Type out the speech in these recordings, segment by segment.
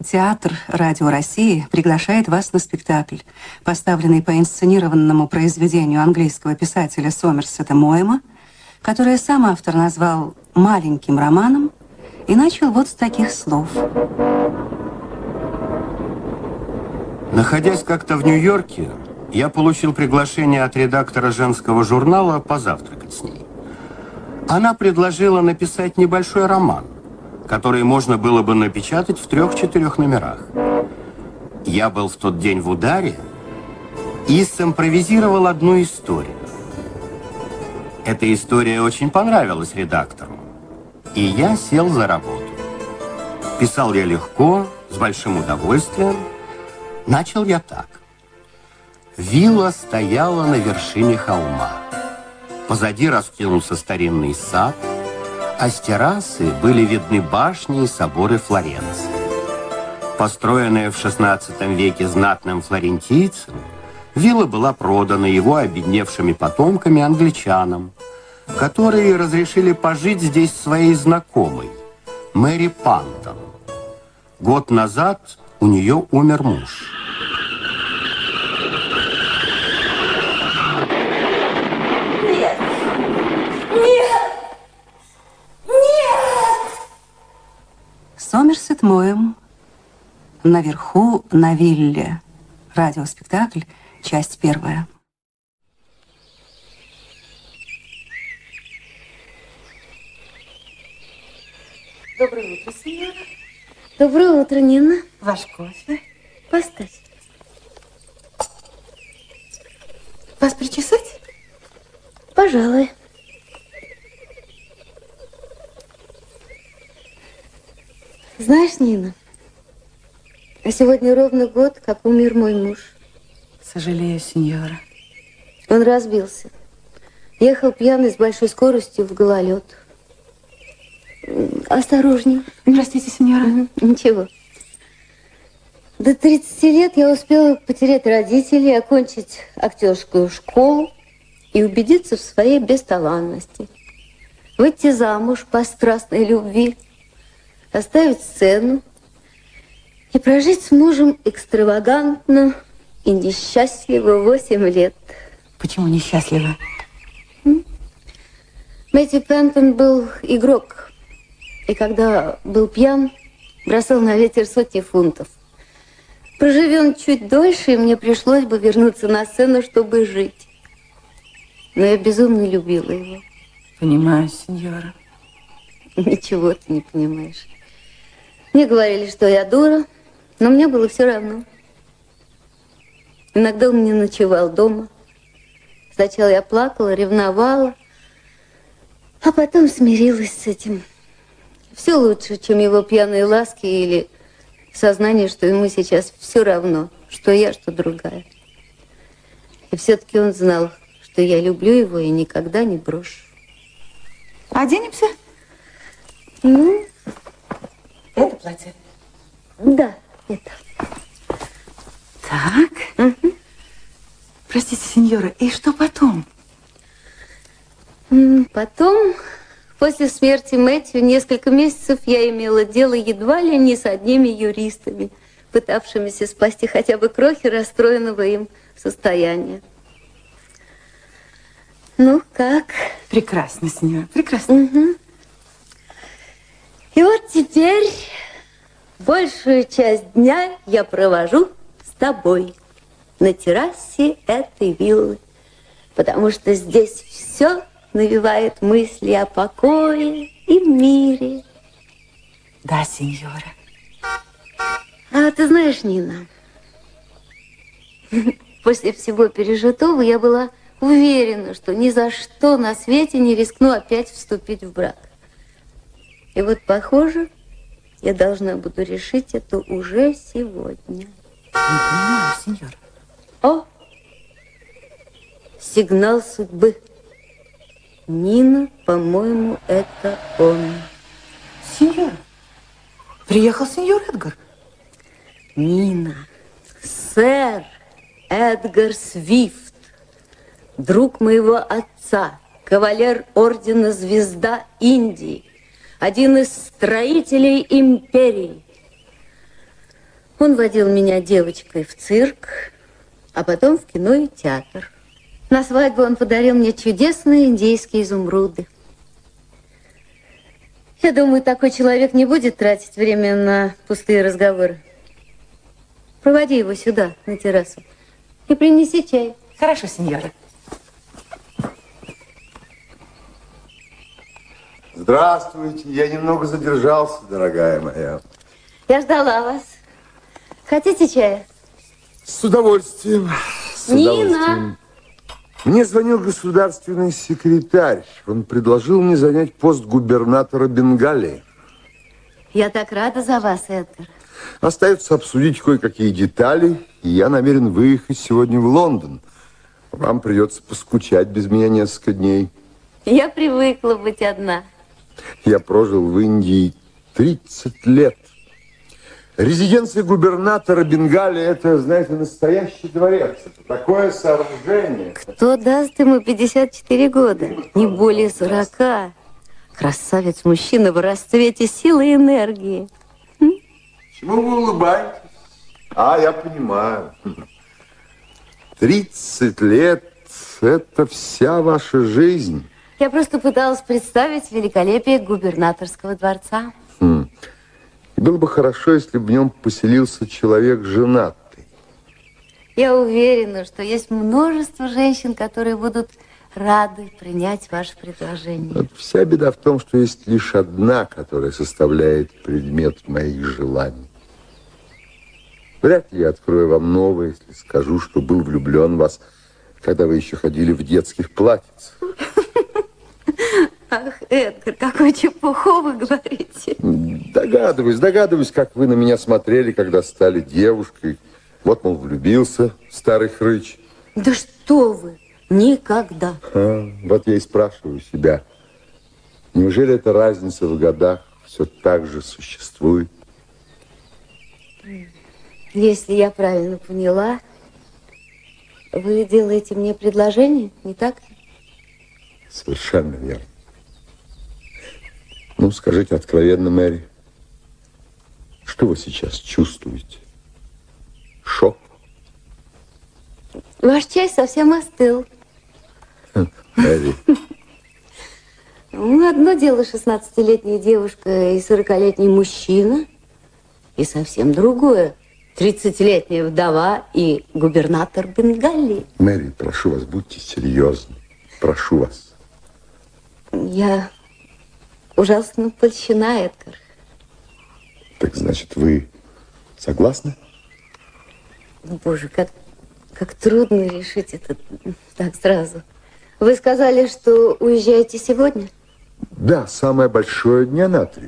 Театр «Радио России» приглашает вас на спектакль, поставленный по инсценированному произведению английского писателя Сомерсета Моэма, которое сам автор назвал «маленьким романом» и начал вот с таких слов. Находясь как-то в Нью-Йорке, я получил приглашение от редактора женского журнала позавтракать с ней. Она предложила написать небольшой роман, который можно было бы напечатать в 3-4 номерах. Я был в тот день в ударе и симпровизировал одну историю. Эта история очень понравилась редактору, и я сел за работу. Писал я легко, с большим удовольствием. Начал я так. Вилла стояла на вершине холма. Позади раскинулся старинный сад, а с террасы были видны башни и соборы Флоренции. Построенная в XVI веке знатным флорентийцем, вилла была продана его обедневшими потомками англичанам, которые разрешили пожить здесь своей знакомой, Мэри Пантон. Год назад у нее умер муж. Нет! Нет! Нет! Сомерсет Моэм. Наверху на вилле. Радиоспектакль, часть 1. Доброе утро, сеньора. Доброе утро, Нина. Ваш кофе. Поставь. Вас причесать? Пожалуй. Знаешь, Нина, а сегодня ровно год, как умер мой муж. Сожалею, сеньора. Он разбился. Ехал пьяный с большой скоростью в гололед. Осторожней. Простите, сеньора. Ничего. До 30 лет я успела потерять родителей, окончить актерскую школу и убедиться в своей бесталанности. Выйти замуж по страстной любви, оставить сцену и прожить с мужем экстравагантно и несчастливо 8 лет. Почему несчастливо? Мэтью Пентон был игрок. И когда был пьян, бросал на ветер сотни фунтов. Проживи он чуть дольше, и мне пришлось бы вернуться на сцену, чтобы жить. Но я безумно любила его. Понимаю, сеньора. Ничего ты не понимаешь. Мне говорили, что я дура, но мне было все равно. Иногда он не ночевал дома. Сначала я плакала, ревновала, а потом смирилась с этим. Все лучше, чем его пьяные ласки или сознание, что ему сейчас все равно, что я, что другая. И все-таки он знал, что я люблю его и никогда не брошу. Оденемся? Ну, Это платье. да, это. Так. Простите, сеньора, и что потом? Потом, после смерти Мэтью, несколько месяцев я имела дело едва ли не с одними юристами, пытавшимися спасти хотя бы крохи расстроенного им состояния. Ну, как? Прекрасно, сеньора, прекрасно. И вот теперь большую часть дня я провожу с тобой на террасе этой виллы, потому что здесь все навевает мысли о покое и мире. Да, сеньора. А ты знаешь, Нина, после всего пережитого я была уверена, что ни за что на свете не рискну опять вступить в брак. И вот, похоже, я должна буду решить это уже сегодня. Не понимаю, сеньора. О, сигнал судьбы. Нина, по-моему, это он. Сеньора, приехал сеньор Эдгар. Нина, сэр Эдгар Свифт, друг моего отца, кавалер ордена Звезда Индии, один из строителей империи. Он водил меня девочкой в цирк, а потом в кино и театр. На свадьбу он подарил мне чудесные индийские изумруды. Я думаю, такой человек не будет тратить время на пустые разговоры. Проводи его сюда, на террасу, и принеси чай. Хорошо, сеньора. Здравствуйте. Я немного задержался, дорогая моя. Я ждала вас. Хотите чая? С удовольствием. С удовольствием. Мне звонил государственный секретарь. Он предложил мне занять пост губернатора Бенгалии. Я так рада за вас, Эдгар. Остается обсудить кое-какие детали, и я намерен выехать сегодня в Лондон. Вам придется поскучать без меня несколько дней. Я привыкла быть одна. Я прожил в Индии 30 лет. Резиденция губернатора Бенгалии – это, знаете, настоящий дворец. Это такое сооружение. Кто даст ему 54 года? Не более 40. Красавец-мужчина в расцвете силы и энергии. Чему вы улыбаетесь? Я понимаю. 30 лет – это вся ваша жизнь. Я просто пыталась представить великолепие губернаторского дворца. Было бы хорошо, если бы в нем поселился человек женатый. Я уверена, что есть множество женщин, которые будут рады принять ваше предложение. Вот вся беда в том, что есть лишь одна, которая составляет предмет моих желаний. Вряд ли я открою вам новое, если скажу, что был влюблен в вас, когда вы еще ходили в детских платьицах. Ах, Эдгар, какую чепуху вы говорите. Догадываюсь, как вы на меня смотрели, когда стали девушкой. Вот, мол, влюбился старый хрыч. Да что вы, никогда. Вот я и спрашиваю себя, неужели эта разница в годах все так же существует? Если я правильно поняла, вы делаете мне предложение, не так ли? Совершенно верно. Ну, скажите откровенно, Мэри, что вы сейчас чувствуете? Шок? Ваш чай совсем остыл. Мэри. Ну, одно дело 16-летняя девушка и 40-летний мужчина, и совсем другое 30-летняя вдова и губернатор Бенгалии. Мэри, прошу вас, будьте серьезны. Прошу вас. Я ужасно польщена, Эдгар. Так значит, вы согласны? Боже, как трудно решить это так сразу. Вы сказали, что уезжаете сегодня? Да, самое большое дня на 3.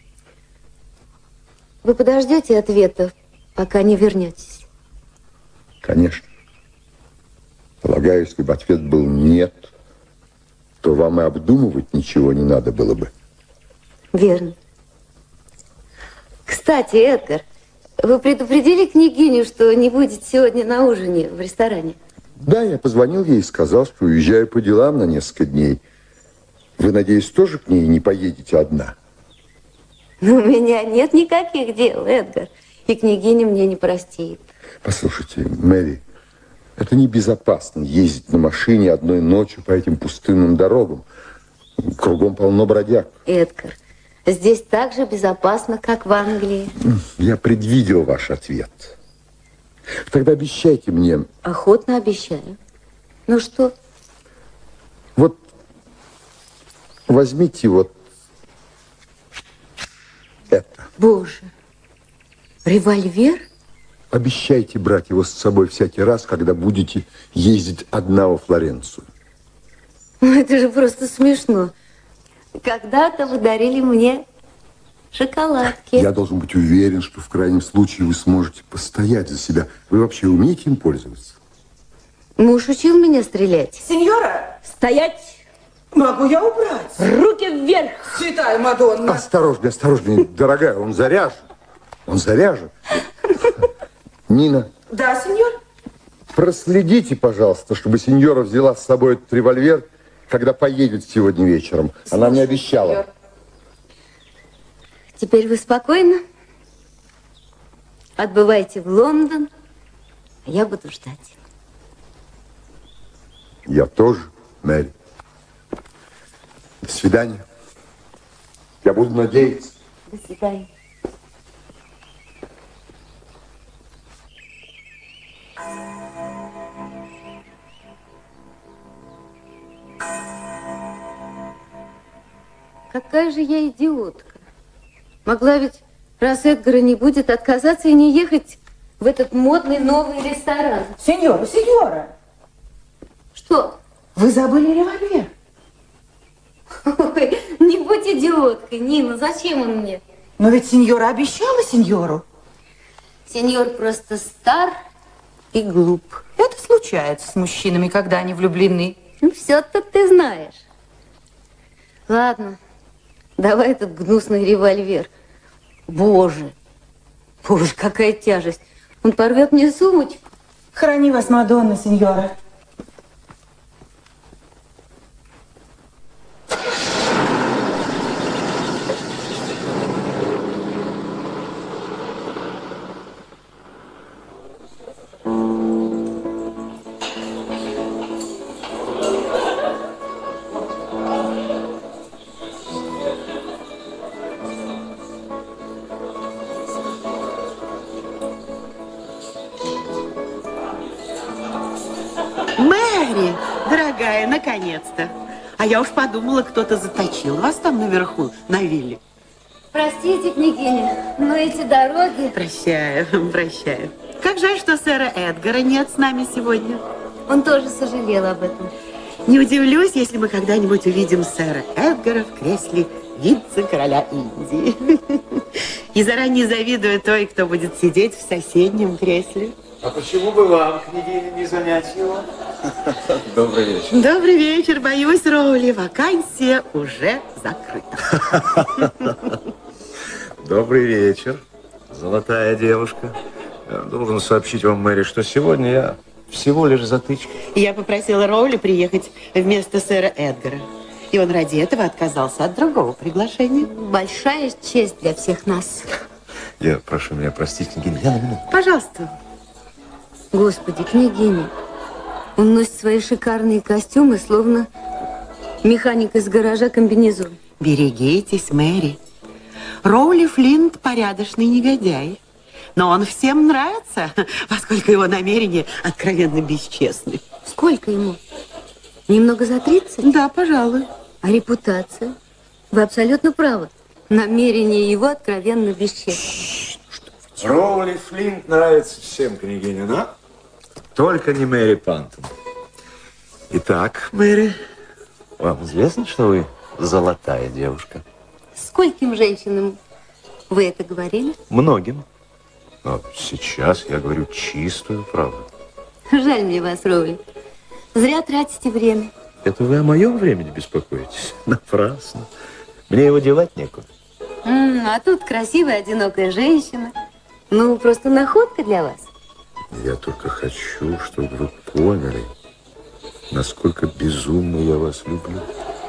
Вы подождете ответа, пока не вернетесь? Конечно. Полагаю, если бы ответ был «нет», то вам и обдумывать ничего не надо было бы. Верно. Кстати, Эдгар, вы предупредили княгиню, что не будете сегодня на ужине в ресторане? Да, я позвонил ей и сказал, что уезжаю по делам на несколько дней. Вы, надеюсь, тоже к ней не поедете одна? Но у меня нет никаких дел, Эдгар. И княгиня мне не простит. Послушайте, Мэри, это небезопасно ездить на машине одной ночью по этим пустынным дорогам. Кругом полно бродяг. Эдгар, здесь так же безопасно, как в Англии. Я предвидел ваш ответ. Тогда обещайте мне... Охотно обещаю. Ну что? Вот возьмите вот это. Боже, револьвер? Обещайте брать его с собой всякий раз, когда будете ездить одна во Флоренцию. Это же просто смешно. Когда-то вы дарили мне шоколадки. Я должен быть уверен, что в крайнем случае вы сможете постоять за себя. Вы вообще умеете им пользоваться? Муж учил меня стрелять. Сеньора, Стоять! могу я убрать? Руки вверх! Святая Мадонна. Осторожнее, осторожнее, дорогая, он заряжен. Он заряжен. Нина. Да, сеньор? Проследите, пожалуйста, чтобы сеньора взяла с собой этот револьвер, когда поедет сегодня вечером. Она мне обещала. Сеньор. Теперь вы спокойны? отбывайте в Лондон, а я буду ждать. Я тоже, Мэри. До свидания. Я буду надеяться. До свидания. Какая же я идиотка. Могла ведь, раз Эдгара не будет, отказаться и не ехать в этот модный новый ресторан. Сеньора, сеньора! Что? Вы забыли револьвер. Ой, не будь идиоткой, Нина, зачем он мне? Но ведь сеньора обещала сеньору. Сеньор просто стар и глуп. Это случается с мужчинами, когда они влюблены. Ну, все-то ты знаешь. Ладно, давай этот гнусный револьвер. Боже, боже, какая тяжесть. Он порвет мне сумочку. Храни вас, Мадонна, сеньора. Мэри, дорогая, наконец-то. А я уж подумала, кто-то заточил вас там наверху, на вилле. Простите, княгиня, но эти дороги... Прощаю, прощаю. Как жаль, что сэра Эдгара нет с нами сегодня. Он тоже сожалел об этом. Не удивлюсь, если мы когда-нибудь увидим сэра Эдгара в кресле вице-короля Индии. И заранее завидую той, кто будет сидеть в соседнем кресле. А почему бы вам, княгиня, не занять его? Добрый вечер. Добрый вечер. Боюсь, Роули, вакансия уже закрыта. Добрый вечер, золотая девушка. Я должен сообщить вам, Мэри, что сегодня я всего лишь затычка. Я попросила Роули приехать вместо сэра Эдгара. И он ради этого отказался от другого приглашения. Большая честь для всех нас. Я прошу меня простить, княгиня, я на минуту. Пожалуйста. Господи, княгиня, он носит свои шикарные костюмы, словно механик из гаража комбинезон. Берегитесь, Мэри. Роули Флинт порядочный негодяй. Но он всем нравится, поскольку его намерения откровенно бесчестны. Сколько ему? Немного за 30? Да, пожалуй. А репутация? Вы абсолютно правы. Намерения его откровенно бесчестны. Роули Флинт нравится всем, княгиня, но только не Мэри Пантон. Итак, Мэри, вам известно, что вы золотая девушка? Скольким женщинам вы это говорили? Многим. Но сейчас я говорю чистую правду. Жаль мне вас, Роули. Зря тратите время. Это вы о моем времени беспокоитесь? Напрасно. Мне его девать некуда. А тут красивая, одинокая женщина. Ну, просто находка для вас. Я только хочу, чтобы вы поняли, насколько безумно я вас люблю.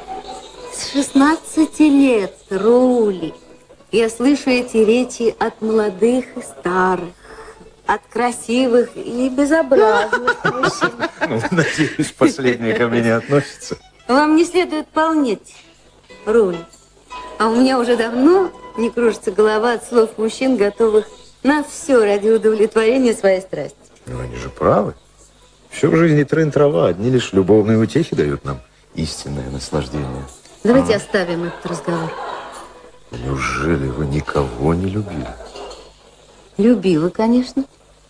С 16 лет, Роули, я слышу эти речи от молодых и старых, от красивых и безобразных мужчин. Ну, надеюсь, последнее ко мне не относится. Вам не следует полнеть, Роули. А у меня уже давно не кружится голова от слов мужчин, готовых на все ради удовлетворения своей страсти. Ну, они же правы. Все в жизни трын-трава, одни лишь любовные утехи дают нам истинное наслаждение. Давайте оставим этот разговор. Неужели вы никого не любили? Любила, конечно.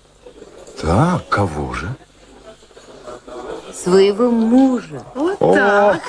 Да, кого же? Своего мужа. Вот так.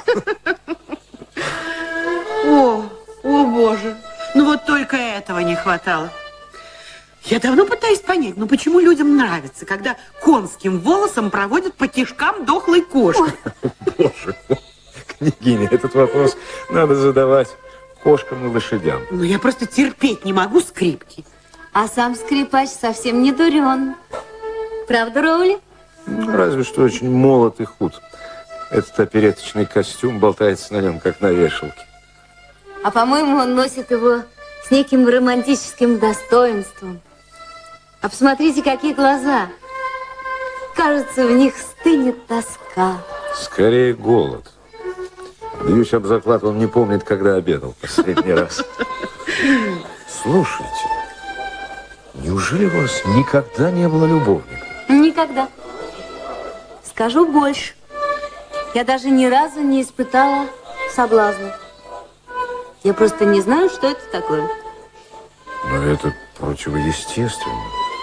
О, боже. Ну вот только этого не хватало. Я давно пытаюсь понять, ну почему людям нравится, когда конским волосом проводят по кишкам дохлой кошки? Боже, княгиня, этот вопрос надо задавать кошкам и лошадям. Ну я просто терпеть не могу скрипки. А сам скрипач совсем не дурен. Правда, Роули? Ну, разве что очень молод и худ. Этот опереточный костюм болтается на нем, как на вешалке. А по-моему, он носит его с неким романтическим достоинством. А посмотрите, какие глаза. Кажется, в них стынет тоска. Скорее голод. Бьюсь об заклад, он не помнит, когда обедал последний раз. Слушайте, неужели у вас никогда не было любовника? Никогда. Скажу больше. Я даже ни разу не испытала соблазна. Я просто не знаю, что это такое. Но это противоестественно.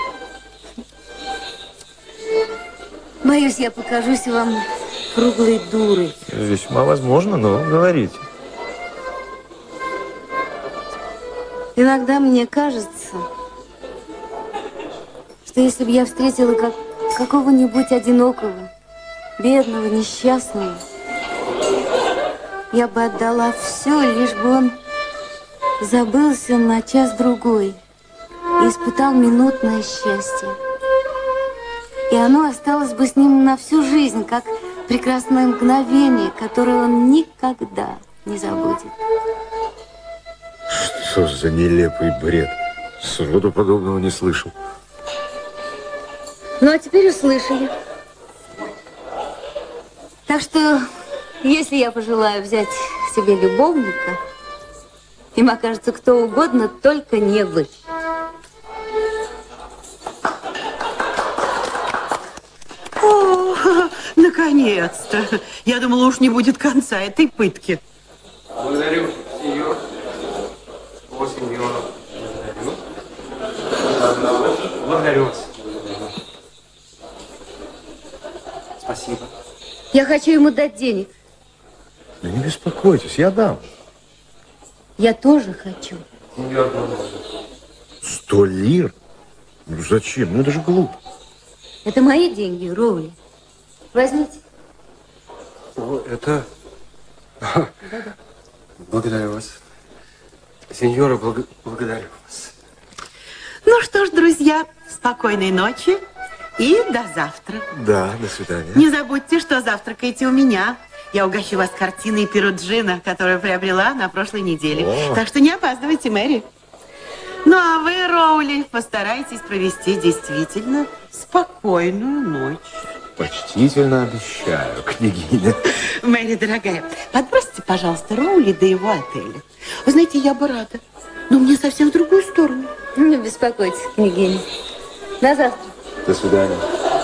Боюсь, я покажусь вам круглой дурой. Весьма возможно, но говорите. Иногда мне кажется, что если бы я встретила какого-нибудь одинокого, бедного, несчастного, я бы отдала все, лишь бы он забылся на час-другой и испытал минутное счастье. И оно осталось бы с ним на всю жизнь, как прекрасное мгновение, которое он никогда не забудет. Что за нелепый бред? Сроду подобного не слышал. Ну, а теперь услышали. Так что, если я пожелаю взять себе любовника, им окажется кто угодно, только не вы. О, наконец-то. Я думала, уж не будет конца этой пытки. Благодарю, сеньор. О, сеньор. Благодарю. Благодарю вас. Спасибо. Я хочу ему дать денег. Да не беспокойтесь, я дам. Я тоже хочу. 100 лир? Ну зачем? Ну это же глупо. Это мои деньги, Роули. Возьмите. О, это... Благодарю вас. Сеньора, благодарю вас. Ну что ж, друзья, спокойной ночи и до завтра. Да, до свидания. Не забудьте, что завтракаете у меня. Я угощу вас картиной Перуджино, которую приобрела на прошлой неделе. О. Так что не опаздывайте, Мэри. Ну, а вы, Роули, постарайтесь провести действительно спокойную ночь. Почтительно обещаю, княгиня. Мэри, дорогая, подбросьте, пожалуйста, Роули до его отеля. Вы знаете, я бы рада, но мне совсем в другую сторону. Не беспокойтесь, княгиня. До завтра. До свидания.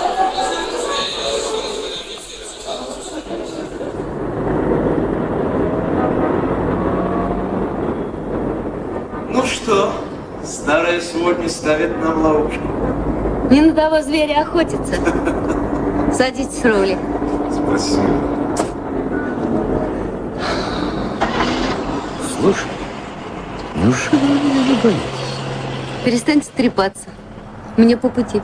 Ну что, старая сводня ставит нам ловушку. Не на того зверя охотиться. Садитесь, Роули. Спасибо. Слушай, неужели вы меня не боитесь? Перестаньте трепаться. Мне по пути.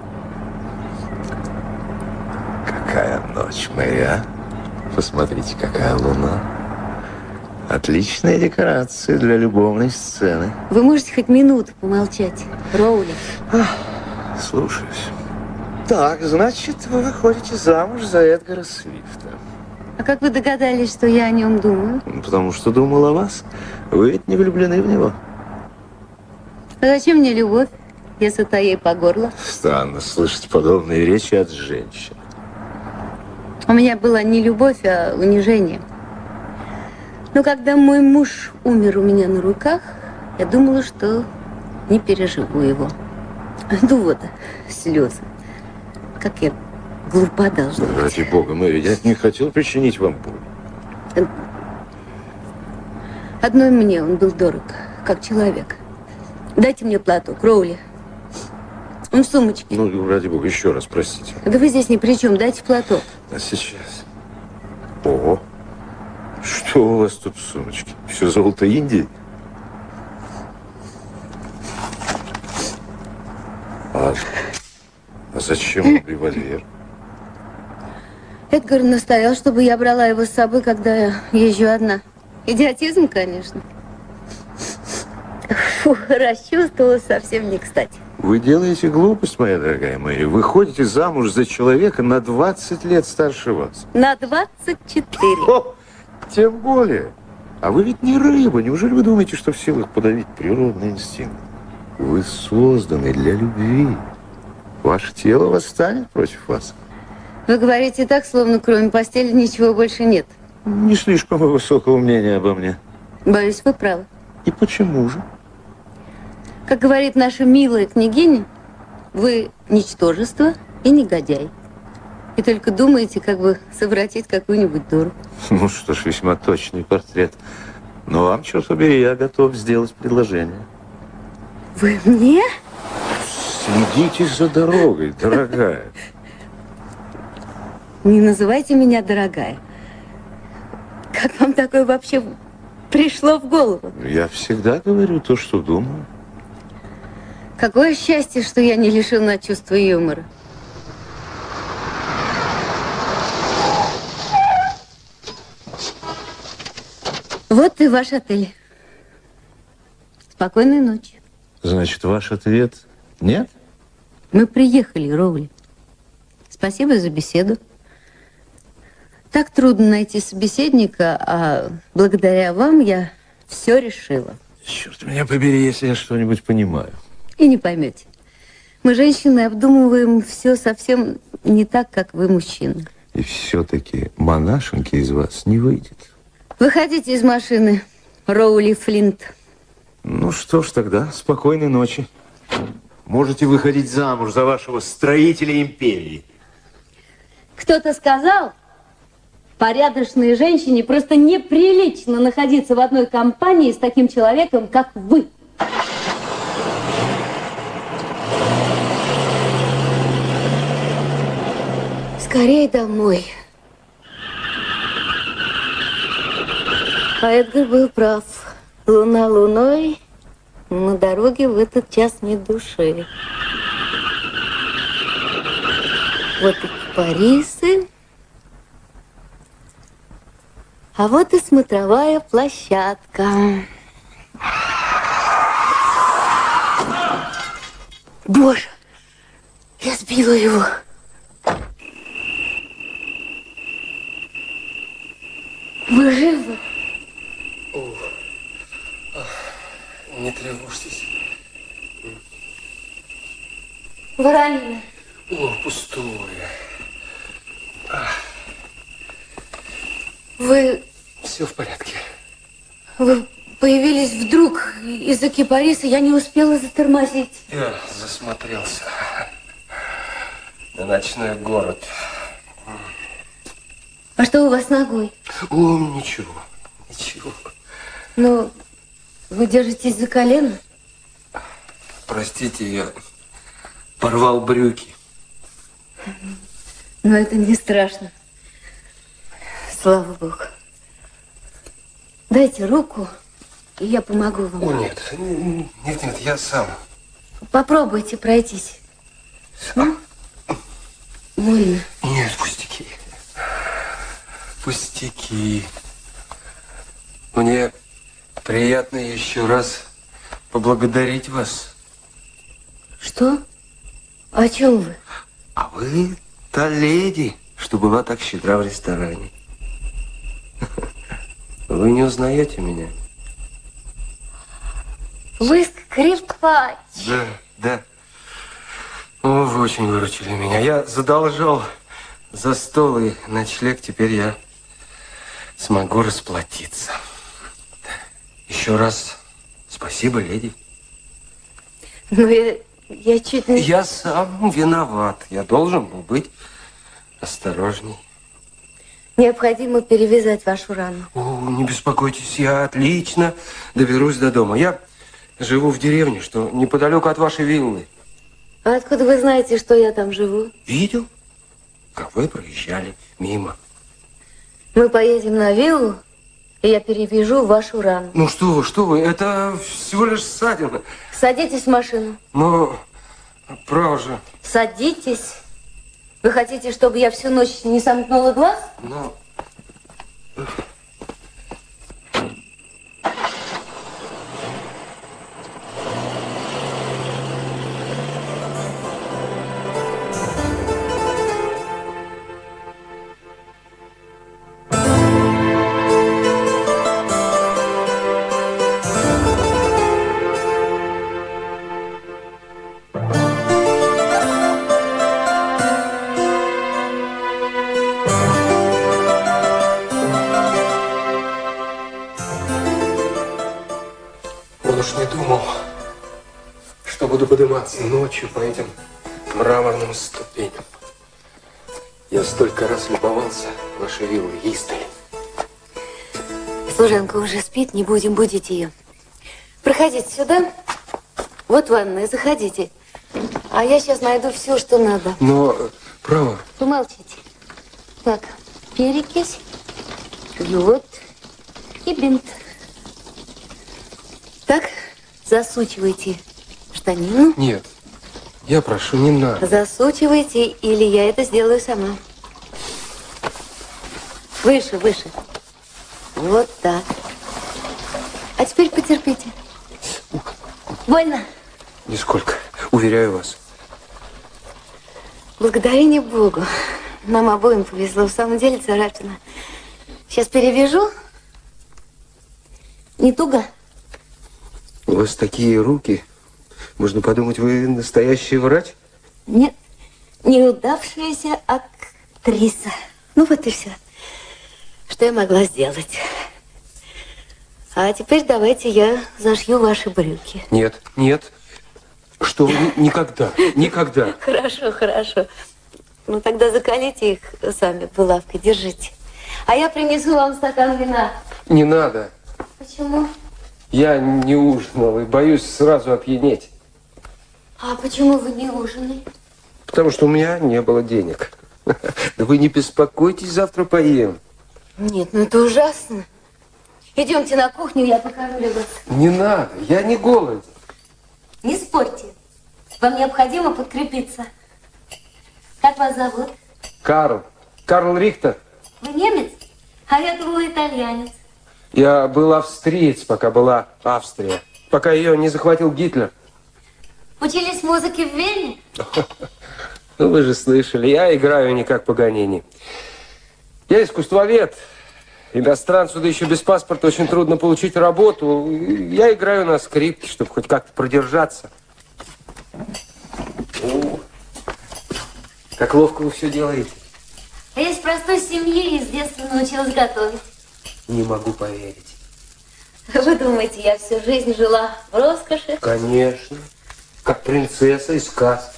Какая ночь, Мэри, а? Посмотрите, какая луна. Отличная декорация для любовной сцены. Вы можете хоть минуту помолчать, Роули? Слушаюсь. Так, значит, вы выходите замуж за Эдгара Свифта. А как вы догадались, что я о нем думаю? Потому что думал о вас. Вы ведь не влюблены в него. А зачем мне любовь, если та ей по горло? Странно слышать подобные речи от женщин. У меня была не любовь, а унижение. Но когда мой муж умер у меня на руках, я думала, что не переживу его. Ну вот, слезы. Как я глупа должна быть. Ради бога, Мэри, я не хотел причинить вам боль. Одной мне он был дорог, как человек. Дайте мне платок, Роули. Он в сумочке. Ну, ради бога, еще раз, простите. Да вы здесь ни при чем, дайте платок. А сейчас? О, что у вас тут в сумочке? Все золото Индии? А зачем вам револьвер? Эдгар настоял, чтобы я брала его с собой, когда я езжу одна. Идиотизм, конечно. Фу, расчувствовалась совсем не кстати. Вы делаете глупость, моя дорогая Мэри. Вы ходите замуж за человека на 20 лет старше вас. На 24. О, тем более. А вы ведь не рыба. Неужели вы думаете, что в силах подавить природный инстинкт? Вы созданы для любви. Ваше тело восстанет против вас. Вы говорите так, словно кроме постели ничего больше нет. Не слишком вы высокого мнения обо мне. Боюсь, вы правы. И почему же? Как говорит наша милая княгиня, вы ничтожество и негодяй. И только думаете, как бы совратить какую-нибудь дуру. Ну что ж, весьма точный портрет. Но вам, черт побери, я готов сделать предложение. Вы мне? Следите за дорогой, дорогая. Не называйте меня дорогая. Как вам такое вообще пришло в голову? Я всегда говорю то, что думаю. Какое счастье, что я не лишена чувства юмора. Вот и ваш отель. Спокойной ночи. Значит, ваш ответ нет? Мы приехали, Роули. Спасибо за беседу. Так трудно найти собеседника, а благодаря вам я все решила. Черт меня побери, если я что-нибудь понимаю. И не поймете. Мы, женщины, обдумываем все совсем не так, как вы, мужчины. И все-таки монашенки из вас не выйдет. Выходите из машины, Роули Флинт. Ну что ж тогда, спокойной ночи. Можете выходить замуж за вашего строителя империи. Кто-то сказал, порядочной женщине просто неприлично находиться в одной компании с таким человеком, как вы. Скорее домой. А Эдгар был прав. Луна луной, на дороге в этот час нет души. Вот и кипарисы. А вот и смотровая площадка. Боже, я сбила его. Вы живы? Не тревожьтесь. Вы ранены? О, пустое. Вы Все в порядке. появились вдруг из-за кипариса, я не успела затормозить. Я засмотрелся на ночной город. А что у вас с ногой? О, ничего, ничего. Ну, вы держитесь за колено? Простите, я порвал брюки. Но это не страшно. Слава Богу. Дайте руку, и я помогу вам. О, нет, нет, я сам. Попробуйте пройтись. Больно. Нет, пустяки. Пустяки. Мне приятно еще раз поблагодарить вас. Что? О чем вы? А вы та леди, что была так щедра в ресторане. Вы не узнаете меня? Вы скрипач. Да. О, вы очень выручили меня. Я задолжал за стол и ночлег. Теперь я смогу расплатиться. Еще раз спасибо, леди. Ну, я чуть не... Я сам виноват. Я должен был быть осторожней. Необходимо перевязать вашу рану. О, не беспокойтесь, я отлично доберусь до дома. Я живу в деревне, что неподалеку от вашей виллы. А откуда вы знаете, что я там живу? Видел, как вы проезжали мимо. Мы поедем на виллу, и я перевяжу вашу рану. Ну что вы, это всего лишь ссадина. Садитесь в машину. Но, право же. Садитесь. Вы хотите, чтобы я всю ночь не сомкнула глаз? Но... подниматься ночью по этим мраморным ступеням. Я столько раз любовался вашей виллой издали. Служанка уже спит, не будем будить ее. Проходите сюда. Вот ванная, заходите. А я сейчас найду все, что надо. Но, право. Помолчите. Так, перекись, йод и бинт. Так, засучивайте штанину. Нет, я прошу, не надо. Засучивайте, или я это сделаю сама. Выше, выше. Вот так. А теперь потерпите. Больно? Нисколько, уверяю вас. Благодарение Богу. Нам обоим повезло. В самом деле царапина. Сейчас перевяжу. Не туго? У вас такие руки. Можно подумать, вы настоящий врач? Нет, неудавшаяся актриса. Ну вот и все, что я могла сделать. А теперь давайте я зашью ваши брюки. Нет, нет. Что вы никогда, никогда. Хорошо, хорошо. Ну тогда закалите их сами булавкой, держите. А я принесу вам стакан вина. Не надо. Почему? Я не ужинал и боюсь сразу опьянеть. А почему вы не ужинали? Потому что у меня не было денег. Да вы не беспокойтесь, завтра поем. Нет, ну это ужасно. Идемте на кухню, я покормлю вас. Не надо, я не голоден. Не спорьте. Вам необходимо подкрепиться. Как вас зовут? Карл. Карл Рихтер. Вы немец? А я думала, итальянец. Я был австриец, пока была Австрия. Пока ее не захватил Гитлер. Учились музыке в Вене? Ну, вы же слышали, я играю не как Паганини. Я искусствовед. Иностранцу, да еще без паспорта, очень трудно получить работу. Я играю на скрипке, чтобы хоть как-то продержаться. О, как ловко вы все делаете. Я из простой семьи и с детства научилась готовить. Не могу поверить. Вы думаете, я всю жизнь жила в роскоши? Конечно. Как принцесса из сказки.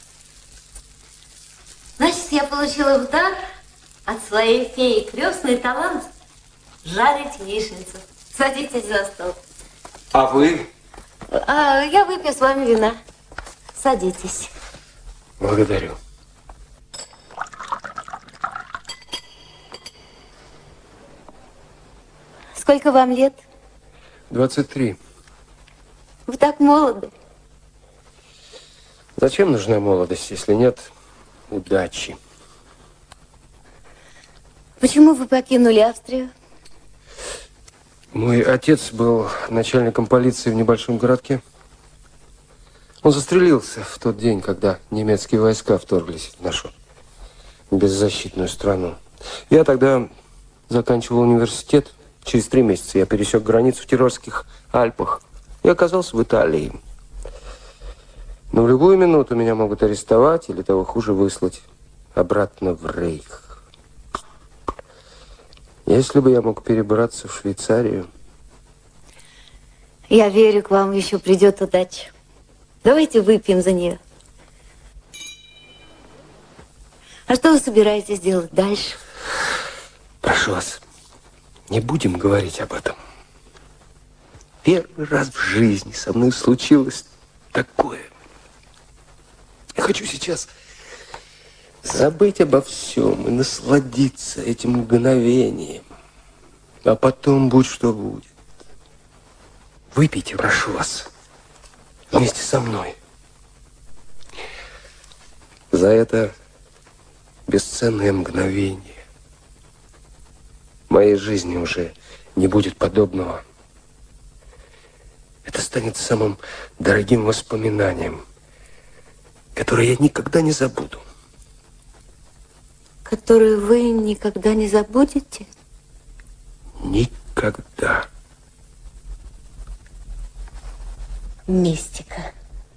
Значит, я получила в дар от своей феи крестный талант жарить яичницу. Садитесь за стол. А вы? А я выпью с вами вина. Садитесь. Благодарю. Сколько вам лет? 23. Вы так молоды. Зачем нужна молодость, если нет удачи? Почему вы покинули Австрию? Мой отец был начальником полиции в небольшом городке. Он застрелился в тот день, когда немецкие войска вторглись в нашу беззащитную страну. Я тогда заканчивал университет. Через 3 месяца я пересек границу в Тирольских Альпах и оказался в Италии. Но в любую минуту меня могут арестовать или, того хуже, выслать обратно в Рейх. Если бы я мог перебраться в Швейцарию... Я верю, к вам еще придет удача. Давайте выпьем за нее. А что вы собираетесь делать дальше? Прошу вас, не будем говорить об этом. Первый раз в жизни со мной случилось такое. Я хочу сейчас забыть обо всем и насладиться этим мгновением. А потом будь что будет. Выпейте, прошу вас, вместе со мной. За это бесценное мгновение в моей жизни уже не будет подобного. Это станет самым дорогим воспоминанием, которое я никогда не забуду. Которую вы никогда не забудете? Никогда. Мистика.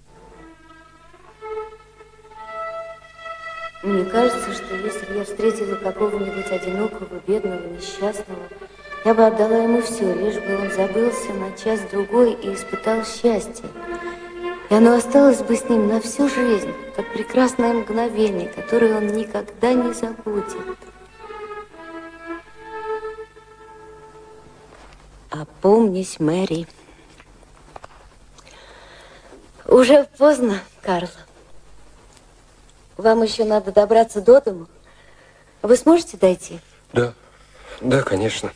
Мне кажется, что если бы я встретила какого-нибудь одинокого, бедного, несчастного, я бы отдала ему все, лишь бы он забылся на час-другой и испытал счастье. И оно осталось бы с ним на всю жизнь, как прекрасное мгновение, которое он никогда не забудет. Опомнись, Мэри. Уже поздно, Карл. Вам еще надо добраться до дому. Вы сможете дойти? Да, да, конечно.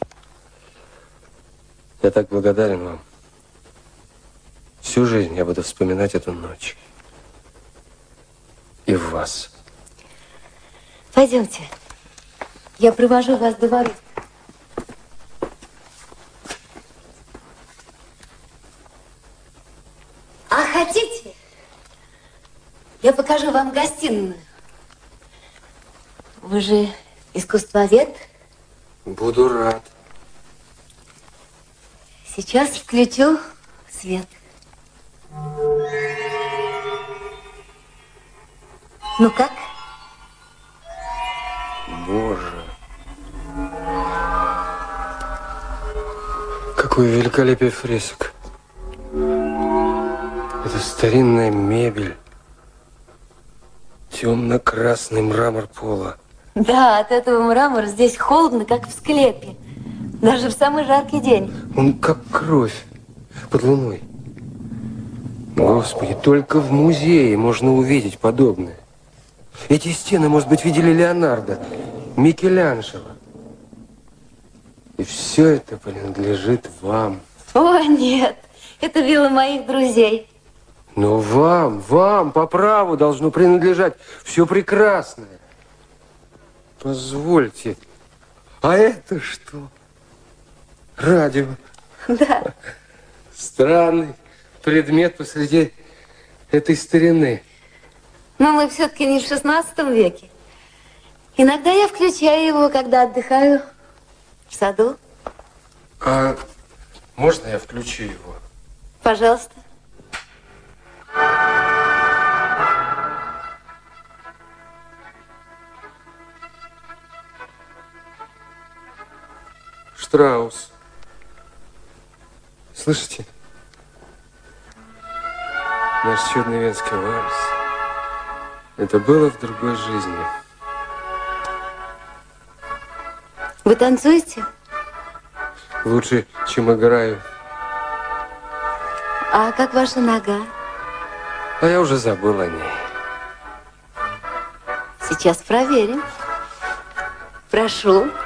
Я так благодарен вам. Всю жизнь я буду вспоминать эту ночь. И вас. Пойдемте. Я провожу вас до ворот. А хотите, я покажу вам гостиную? Вы же искусствовед? Буду рад. Сейчас включу свет. Ну как? Боже. Какое великолепие фресок. Это старинная мебель. Темно-красный мрамор пола. Да, от этого мрамора здесь холодно, как в склепе. Даже в самый жаркий день. Он как кровь под луной. Господи, только в музее можно увидеть подобное. Эти стены, может быть, видели Леонардо, Микеланджело. И все это принадлежит вам. О, нет, это вилла моих друзей. Но вам по праву должно принадлежать все прекрасное. Позвольте, а это что? Радио. Да. Странный предмет посреди этой старины. Но мы все-таки не в 16 веке. Иногда я включаю его, когда отдыхаю в саду. А можно я включу его? Пожалуйста. Штраус. Слышите? Наш чудный венский вальс. Это было в другой жизни. Вы танцуете? Лучше, чем играю. А как ваша нога? А я уже забыл о ней. Сейчас проверим. Прошу.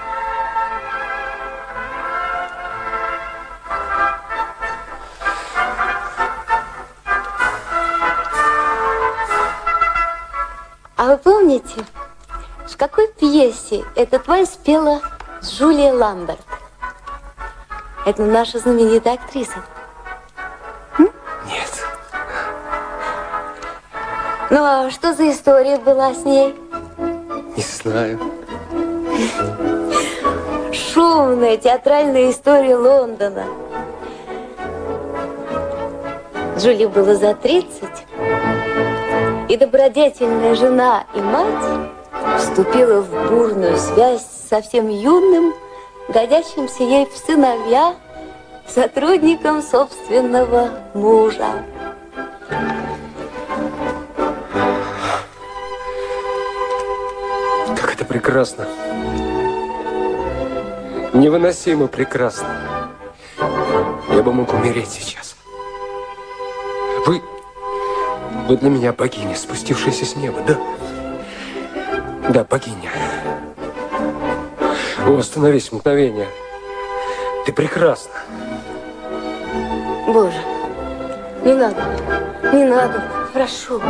А вы помните, в какой пьесе этот вальс пела Джулия Ламберт? Это наша знаменитая актриса. Нет. Ну, а что за история была с ней? Не знаю. Шумная театральная история Лондона. Джулии было за 30, и добродетельная жена и мать вступила в бурную связь с совсем юным, годящимся ей в сыновья сотрудником собственного мужа. Как это прекрасно. Невыносимо прекрасно. Я бы мог умереть сейчас. Вы для меня богиня, спустившаяся с неба, да? Да, богиня. О, остановись мгновение. Ты прекрасна. Боже, не надо, не надо, прошу.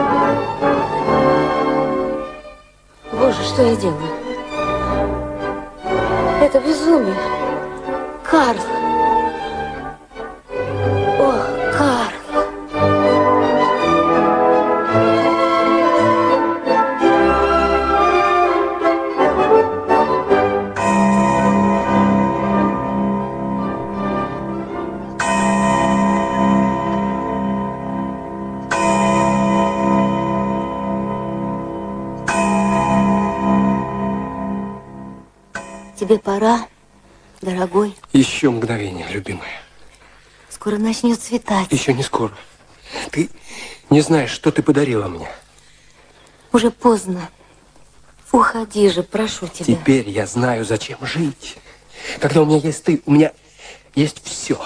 Боже, что я делаю? Это безумие. Карл. О, Карл. Тебе пора, дорогой. Еще мгновение, любимая. Скоро начнет светать. Еще не скоро. Ты не знаешь, что ты подарила мне. Уже поздно. Уходи же, прошу тебя. Теперь я знаю, зачем жить. Когда у меня есть ты, у меня есть все.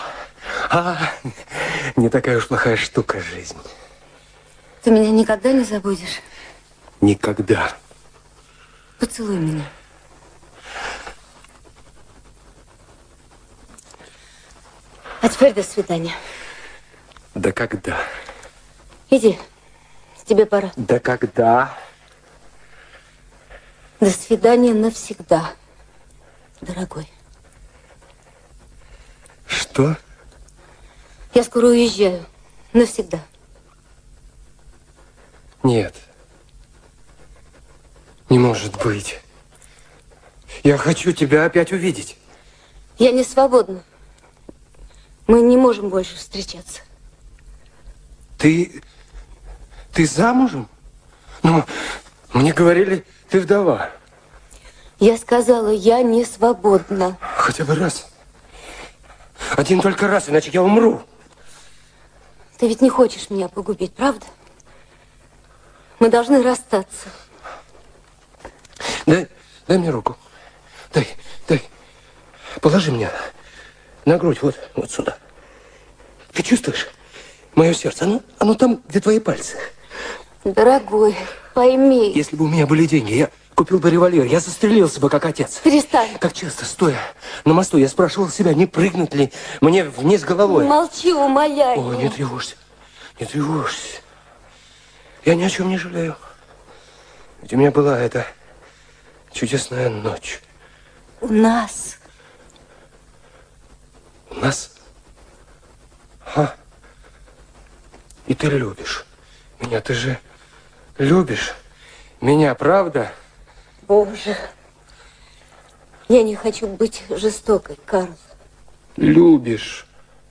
Не такая уж плохая штука жизнь. Ты меня никогда не забудешь? Никогда. Поцелуй меня. А теперь до свидания. Да когда? Иди, тебе пора. Да когда? До свидания навсегда, дорогой. Что? Я скоро уезжаю. Навсегда. Нет. Не может быть. Я хочу тебя опять увидеть. Я не свободна. Мы не можем больше встречаться. Ты замужем? Ну, мне говорили, ты вдова. Я сказала, я не свободна. Хотя бы раз. Один только раз, иначе я умру. Ты ведь не хочешь меня погубить, правда? Мы должны расстаться. Дай мне руку. Дай. Положи меня на грудь, вот сюда. Ты чувствуешь мое сердце? Оно там, где твои пальцы. Дорогой, пойми. Если бы у меня были деньги, я купил бы револьвер, я застрелился бы, как отец. Перестань. Как часто, стоя на мосту, я спрашивал себя, не прыгнуть ли мне вниз головой. Молчи, умоляю. О, не тревожься, не тревожься. Я ни о чем не жалею. Ведь у меня была эта чудесная ночь. У нас. У нас? И ты любишь меня, ты же любишь меня, правда? Боже, я не хочу быть жестокой, Карл. Любишь.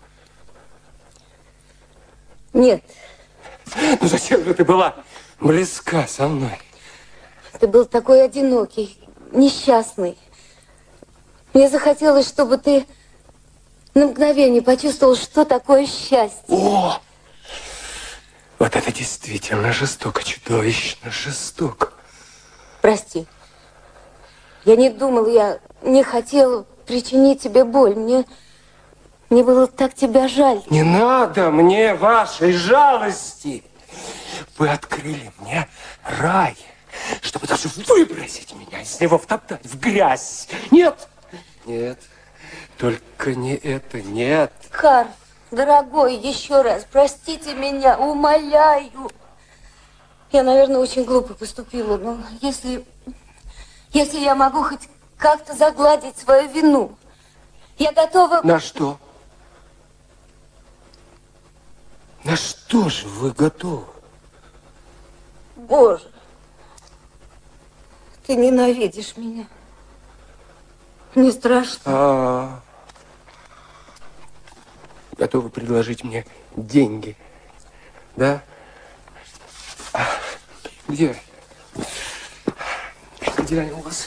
Нет. Ну зачем же ты была близка со мной? Ты был такой одинокий, несчастный. Мне захотелось, чтобы ты на мгновение почувствовал, что такое счастье. О! Вот это действительно жестоко, чудовищно жестоко. Прости. Я не думал, я не хотела причинить тебе боль. Мне было так тебя жаль. Не надо мне вашей жалости. Вы открыли мне рай, чтобы даже выбросить меня из него, втоптать в грязь. Нет, нет, только не это, нет. Карл, дорогой, еще раз, простите меня, умоляю. Я, наверное, очень глупо поступила, но если я могу хоть как-то загладить свою вину, я готова... На что? На что же вы готовы? Боже, ты ненавидишь меня. Мне страшно. Готовы предложить мне деньги, да? Где они у вас?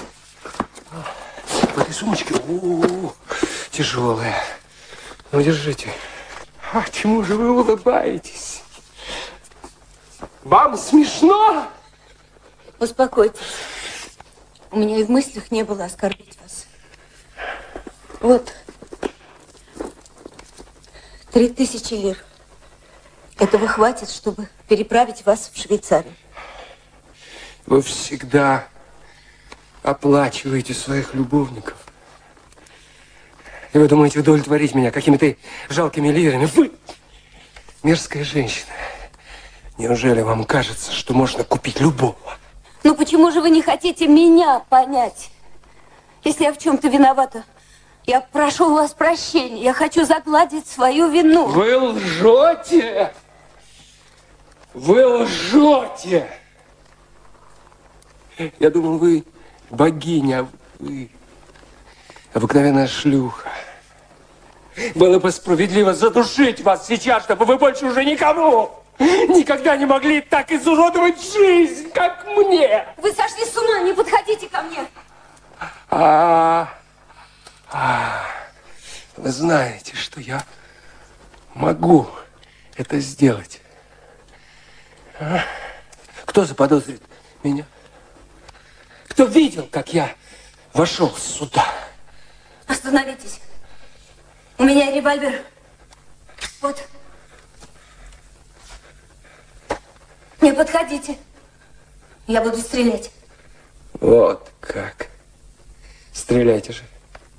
В этой сумочке? Тяжелая. Ну, держите. Чему же вы улыбаетесь? Вам смешно? Успокойтесь. У меня и в мыслях не было оскорбить вас. Вот. 3000 лир. Этого хватит, чтобы переправить вас в Швейцарию. Вы всегда оплачиваете своих любовников. И вы думаете удовлетворить меня какими-то жалкими лирами? Вы мерзкая женщина. Неужели вам кажется, что можно купить любого? Ну почему же вы не хотите меня понять? Если я в чем-то виновата, я прошу у вас прощения. Я хочу загладить свою вину. Вы лжете! Вы лжете! Я думал, вы богиня, а вы обыкновенная шлюха. Было бы справедливо задушить вас сейчас, чтобы вы больше уже никому никогда не могли так изуродовать жизнь, как мне. Вы сошли с ума, не подходите ко мне. Вы знаете, что я могу это сделать? А? Кто заподозрит меня? Кто видел, как я вошел сюда? Остановитесь. У меня револьвер. Вот. Не подходите. Я буду стрелять. Вот как. Стреляйте же.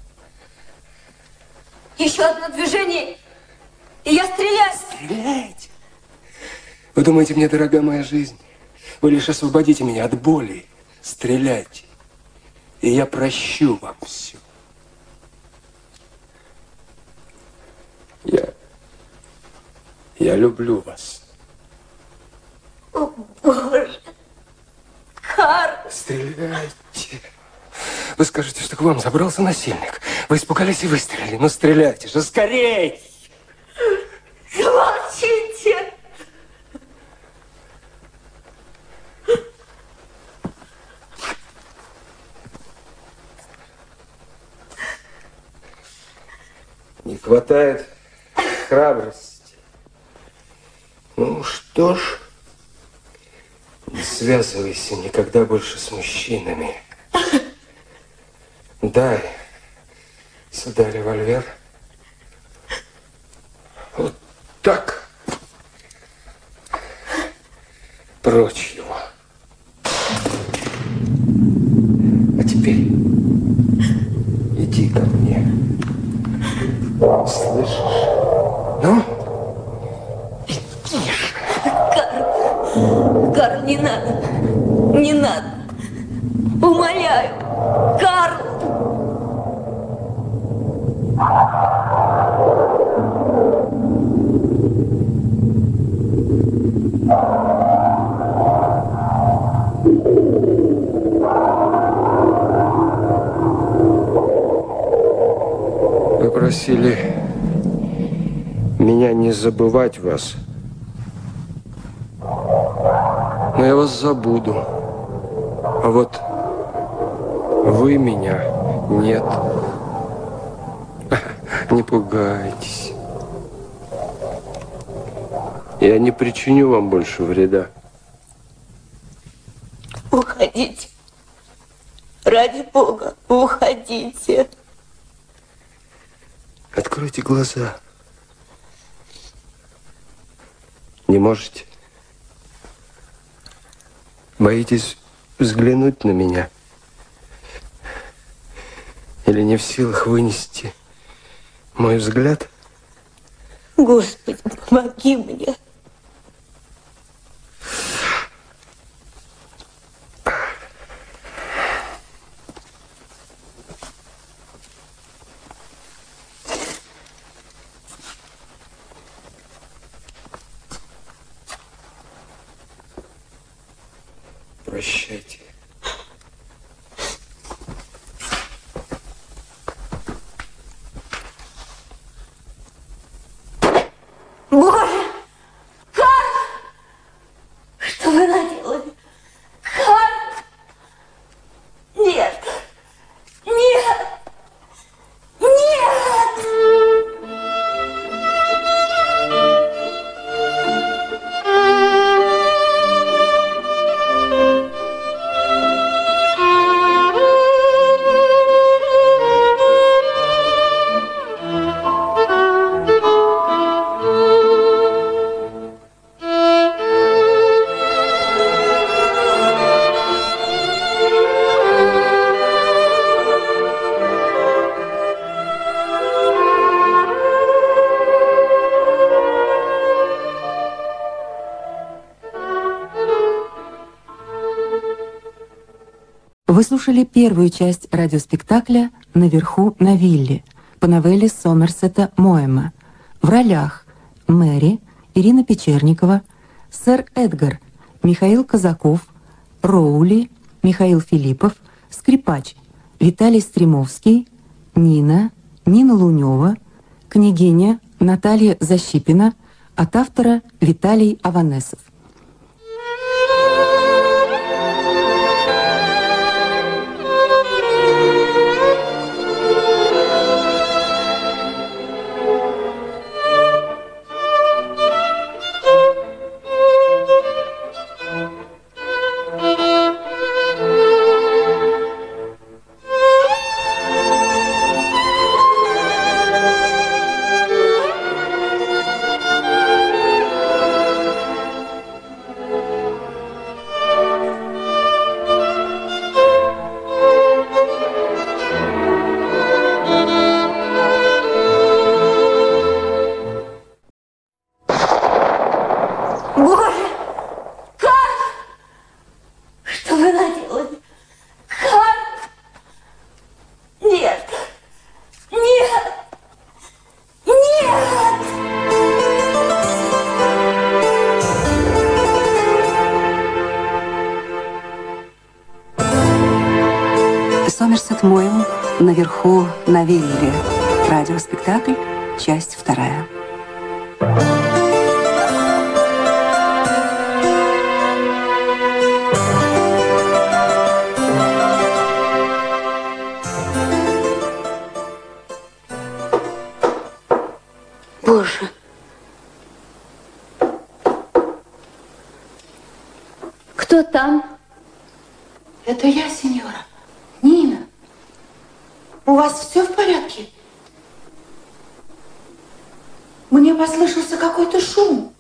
Еще одно движение, и я стреляю. Стреляйте. Вы думаете, мне дорога моя жизнь? Вы лишь освободите меня от боли. Стреляйте. И я прощу вам все. Я люблю вас. О, Боже. Карл. Стреляйте. Вы скажете, что к вам забрался насильник. Вы испугались и выстрелили. Ну, стреляйте же, скорей! Замолчите. Не хватает храбрости. Ну, что ж, не связывайся никогда больше с мужчинами. Дай сюда револьвер. Вот так. Прочь его. А теперь иди ко мне. Слышишь? Ну? Иди же. Карл, не надо. Не надо. Умоляю. Карл. Вы просили меня не забывать вас. Но я вас забуду. А вот вы меня нет. Не пугайтесь. Я не причиню вам больше вреда. Уходите. Ради Бога, уходите. Откройте глаза. Не можете? Боитесь взглянуть на меня? Или не в силах вынести мой взгляд? Господи, помоги мне. Прощайте. Боже! Карл! Что вы наделали? Карл! Нет! Нет! Нет! Вы слушали первую часть радиоспектакля «Наверху на вилле» по новелле Сомерсета Моэма. В ролях Мэри, Ирина Печерникова, сэр Эдгар, Михаил Казаков, Роули, Михаил Филиппов, скрипач Виталий Стремовский, Нина Лунева, княгиня Наталья Защипина, от автора Виталий Аванесов. Сомерсет Моэм «Наверху на вилле». Радиоспектакль, часть 2. Боже. Кто там? Это я, сеньора. Нина. У вас все в порядке? Мне послышался какой-то шум.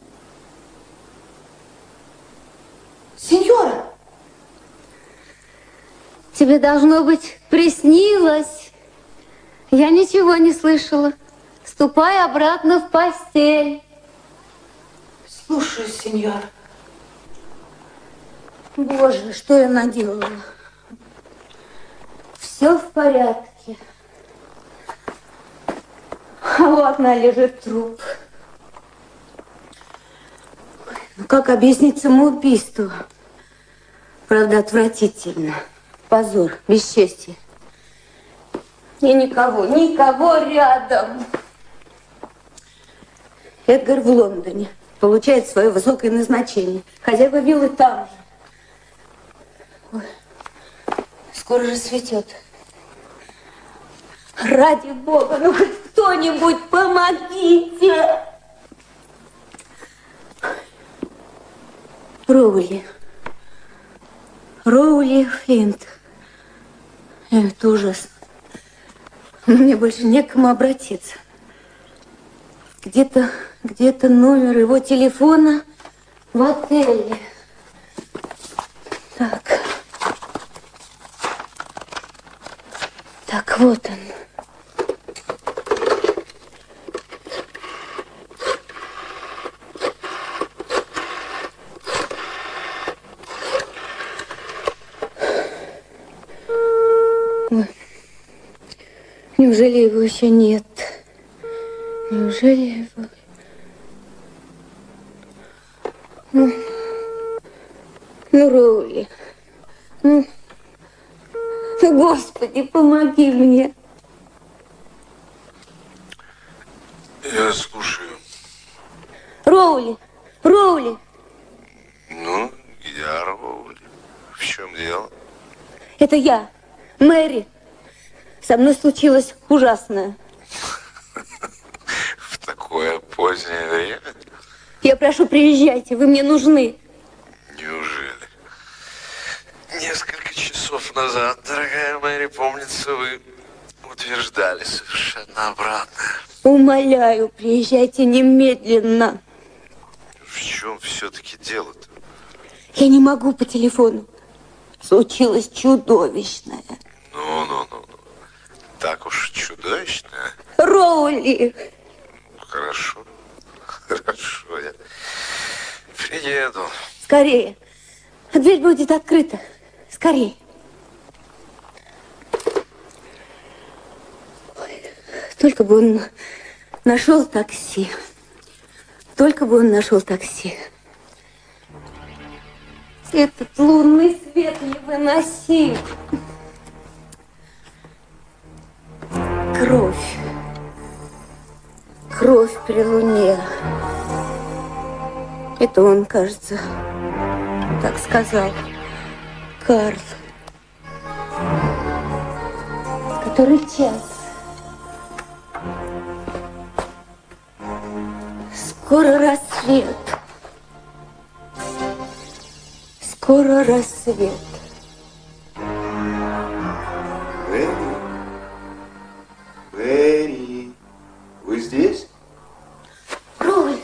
Сеньора! Тебе, должно быть, приснилось. Я ничего не слышала. Ступай обратно в постель. Слушаю, сеньора. Боже, что я наделала? Все в порядке. А у окна лежит труп. Ну, как объяснить самоубийство? Правда, отвратительно. Позор, бесчестие. И никого рядом. Эдгар в Лондоне. Получает свое высокое назначение. Хозяева виллы там же. Ой, скоро же светет. Ради Бога, ну хоть кто-нибудь помогите! Роули Флинт. Это ужасно. Мне больше не к кому обратиться. Где-то номер его телефона в отеле. Так, вот он. Ой. Неужели его еще нет? Неужели его... Ну, Роули. Ну, Господи, помоги мне. Я слушаю. Роули. Ну, я Роули. В чем дело? Это я, Мэри. Со мной случилось ужасное. В такое позднее время? Я прошу, приезжайте, вы мне нужны. Неужели? Несколько часов назад, дорогая Мэри, помнится, вы утверждали совершенно обратное. Умоляю, приезжайте немедленно. В чем все-таки дело-то? Я не могу по телефону. Случилось чудовищное. Ну. Так уж чудовищное. Роули! Хорошо, я приеду. Скорее. Дверь будет открыта. Скорее. Ой, только бы он нашел такси. Этот лунный свет невыносим. Кровь при луне. Это он, кажется, так сказал. Карл. Который час? Скоро рассвет. Мэри, вы здесь? Роули.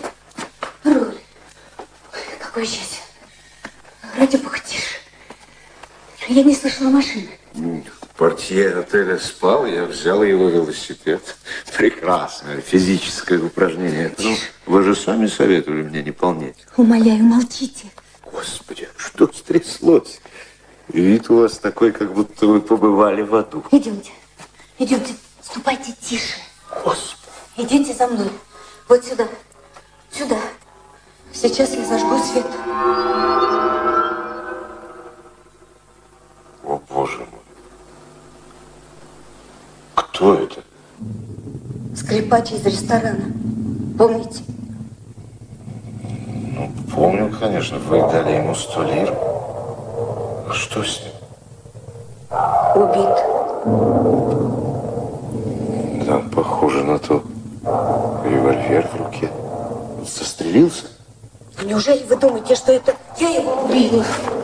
Какое счастье. Ради бога, тише. Я не слышала машины. Портье отеля спал, я взял его велосипед. Прекрасное физическое упражнение. Ну, вы же сами советовали мне не полнеть. Умоляю, молчите. Господи, что стряслось? Вид у вас такой, как будто вы побывали в аду. Идемте, ступайте тише. Господи. Идите за мной. Вот сюда. Сейчас я зажгу свет. О, Боже мой. Кто это? Скрипач из ресторана. Помните? Ну, помню, конечно. Вы дали ему 100 лир. А что с ним? Убит. Да, похоже на то. Револьвер в руке. Застрелился? Неужели вы думаете, что это я его убила?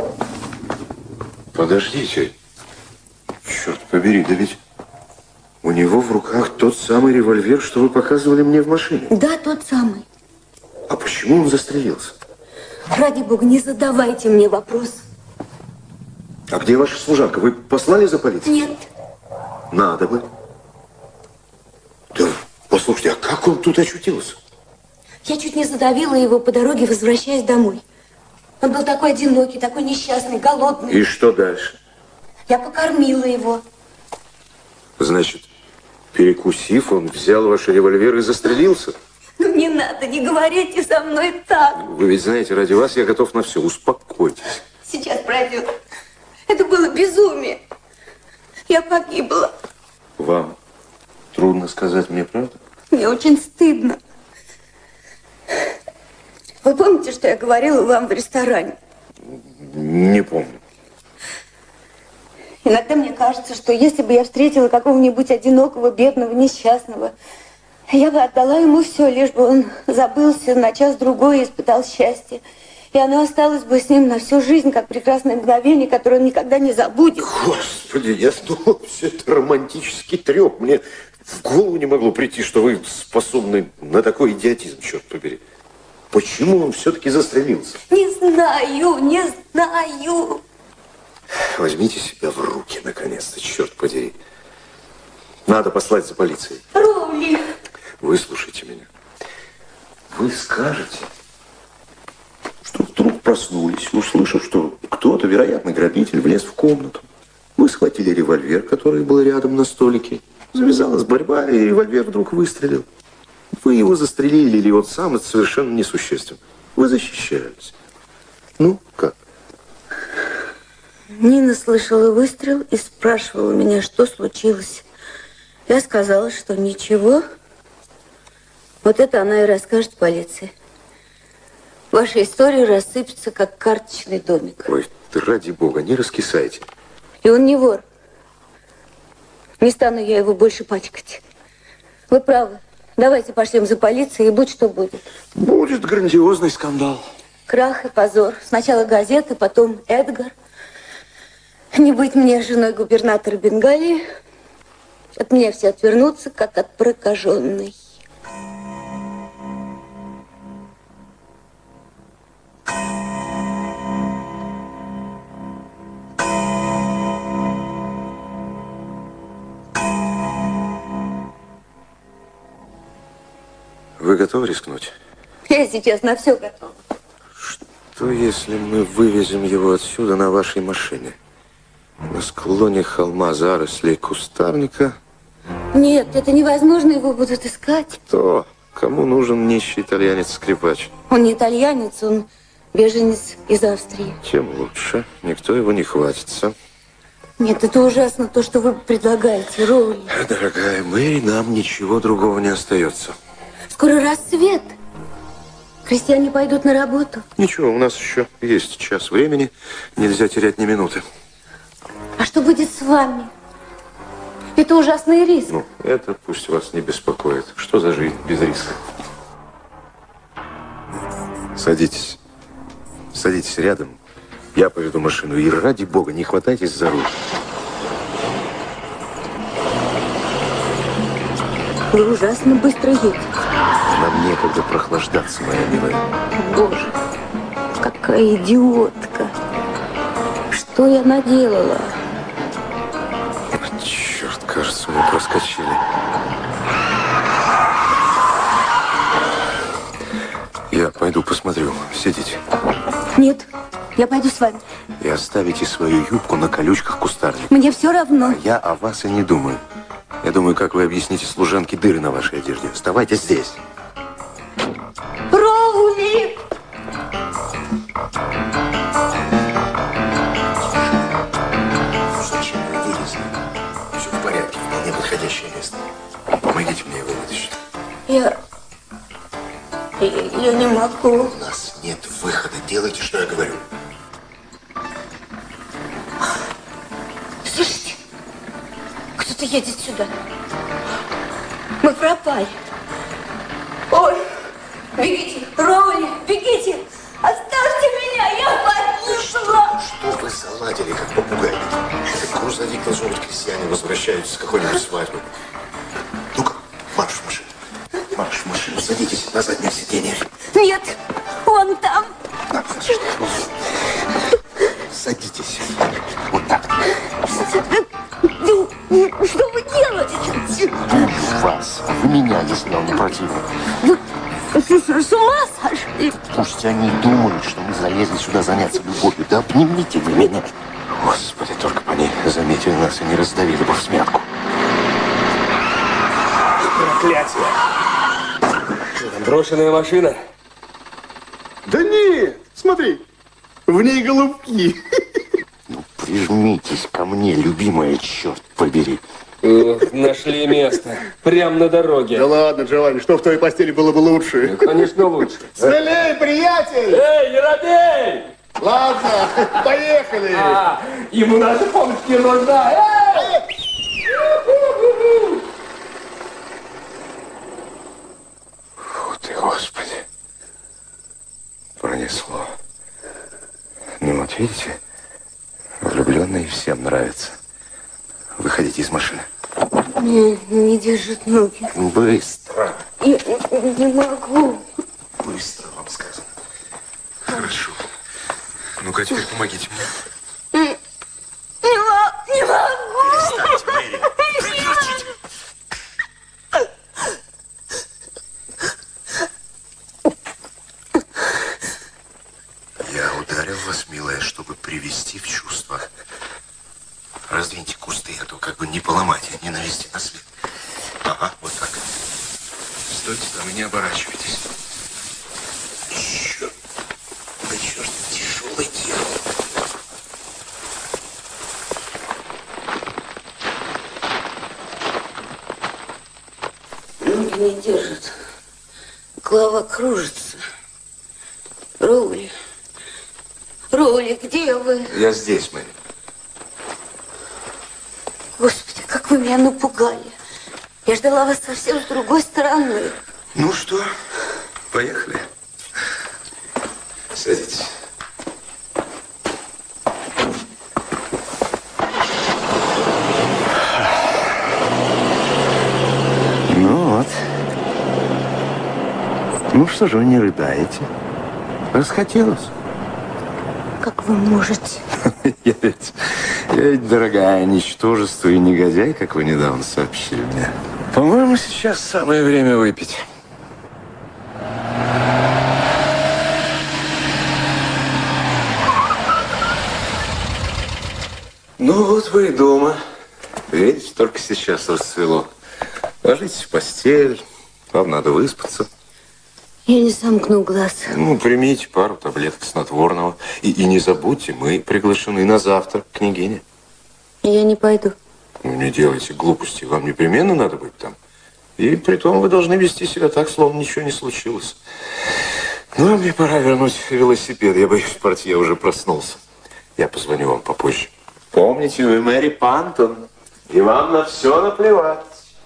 Подождите. Черт побери, да ведь у него в руках тот самый револьвер, что вы показывали мне в машине. Да, тот самый. А почему он застрелился? Ради бога, не задавайте мне вопрос. А где ваша служанка? Вы послали за полицией? Нет. Надо бы. Да, послушайте, а как он тут очутился? Я чуть не задавила его по дороге, возвращаясь домой. Он был такой одинокий, такой несчастный, голодный. И что дальше? Я покормила его. Значит, перекусив, он взял ваш револьвер и застрелился? Ну не надо, не говорите со мной так. Вы ведь знаете, ради вас я готов на все. Успокойтесь. Сейчас пройдет. Это было безумие. Я погибла. Вам трудно сказать мне правду? Мне очень стыдно. Вы помните, что я говорила вам в ресторане? Не помню. Иногда мне кажется, что если бы я встретила какого-нибудь одинокого, бедного, несчастного, я бы отдала ему все, лишь бы он забылся на час-другой и испытал счастье. И оно осталось бы с ним на всю жизнь, как прекрасное мгновение, которое он никогда не забудет. Господи, я думал, все это романтический треп. Мне в голову не могло прийти, что вы способны на такой идиотизм, черт побери. Почему он все-таки застрелился? Не знаю, не знаю. Возьмите себя в руки, наконец-то, черт подери. Надо послать за полицией. Роули. Выслушайте меня. Вы скажете, что вдруг проснулись, услышав, что кто-то, вероятно, грабитель, влез в комнату. Вы схватили револьвер, который был рядом на столике. Завязалась борьба, и револьвер вдруг выстрелил. Вы его застрелили, или он сам, это совершенно несущественно. Вы защищались. Ну, как? Нина слышала выстрел и спрашивала меня, что случилось. Я сказала, что ничего. Вот это она и расскажет полиции. Ваша история рассыпется, как карточный домик. Ой, ради бога, не раскисайте. И он не вор. Не стану я его больше пачкать. Вы правы. Давайте пошлем за полицией, и будь что будет. Будет грандиозный скандал. Крах и позор. Сначала газеты, потом Эдгар. Не быть мне женой губернатора Бенгалии. От меня все отвернутся, как от прокаженной. Вы готовы рискнуть? Я сейчас на все готова. Что, если мы вывезем его отсюда на вашей машине? На склоне холма зарослей кустарника? Нет, это невозможно, его будут искать. То, кому нужен нищий итальянец-скрипач? Он не итальянец, он беженец из Австрии. Тем лучше. Никто его не хватится. Нет, это ужасно, то, что вы предлагаете, Роули. Дорогая Мэри, нам ничего другого не остается. Скоро рассвет. Крестьяне пойдут на работу. Ничего, у нас еще есть час времени. Нельзя терять ни минуты. А что будет с вами? Это ужасный риск. Ну, это пусть вас не беспокоит. Что за жизнь без риска? Садитесь. Садитесь рядом. Я поведу машину. И ради бога, не хватайтесь за руль. Вы ужасно быстро едете. Нам некогда прохлаждаться, моя милая. Боже, какая идиотка. Что я наделала? Черт, кажется, мы проскочили. Я пойду посмотрю. Сидите. Нет, я пойду с вами. И оставите свою юбку на колючках кустарника. Мне все равно. А я о вас и не думаю. Я думаю, как вы объясните служанке дыры на вашей одежде. Оставайтесь здесь. Роули! Зачем вы вылезли? Все в порядке, вполне подходящее место. Я не могу. У нас нет выхода. Делайте, что я говорю. Слушайте, кто-то едет сюда. Мы пропали. Ой, бегите, Роули, бегите! Оставьте меня, я погибла! Что вы заладили, как попугай? Грузовик должен быть, крестьяне возвращаются с какой-нибудь свадьбы. Ну-ка, марш в машину. Марш в машину, садитесь на заднее сиденье. Нет, он там. Садитесь. Вот так. Что вы делаете? Вас, в меня, если вам не противно. С ума сошли? Пусть они думают, что мы залезли сюда заняться любовью. Да обнимите вы меня. Господи, только бы они заметили нас и не раздавили бы всмятку. Проклятие! Что там, брошенная машина? Да нет, смотри, в ней голубки. Ну, прижмитесь ко мне, любимая, черт побери. Нашли место. Прямо на дороге. Да ладно, Джованни, что в твоей постели было бы лучше? Ну, конечно, лучше. Смелей, приятель! Эй, не робей! Ладно, поехали! Ему наша помощь не нужна. Фу ты, Господи. Пронесло. Ну вот, видите, влюбленные всем нравятся. Выходите из машины. Мне не держат ноги. Быстро. Я не могу. Быстро, вам сказано. Хорошо. Ну-ка, теперь помогите мне. Не могу. Перестаньте, Мэри. Прекратите. Я ударил вас, милая, чтобы привести в чувство. Раздвиньте кусты, а то как бы не поломать, не навести на след. Ага, вот так. Стойте там и не оборачивайтесь. Черт. Да черт, тяжелое дело. Ноги не держат. Голова кружится. Роули. Роули, где вы? Я здесь, Мэри. Господи, как вы меня напугали. Я ждала вас совсем с другой стороны. Ну что, поехали. Садитесь. Ну вот. Ну что же вы не рыдаете? Расхотелось? Как вы можете? Я ведь, дорогая, ничтожество и негодяй, как вы недавно сообщили мне. По-моему, сейчас самое время выпить. Ну вот вы и дома. Видите, только сейчас расцвело. Ложитесь в постель. Вам надо выспаться. Я не сомкну глаз. Ну, примите пару таблеток снотворного. И не забудьте, мы приглашены на завтрак к княгине. Я не пойду. Ну, не делайте глупости. Вам непременно надо быть там. И притом вы должны вести себя так, словно ничего не случилось. Ну, а мне пора вернуть велосипед. Я боюсь, портье уже проснулся. Я позвоню вам попозже. Помните, вы Мэри Пантон. И вам на все наплевать.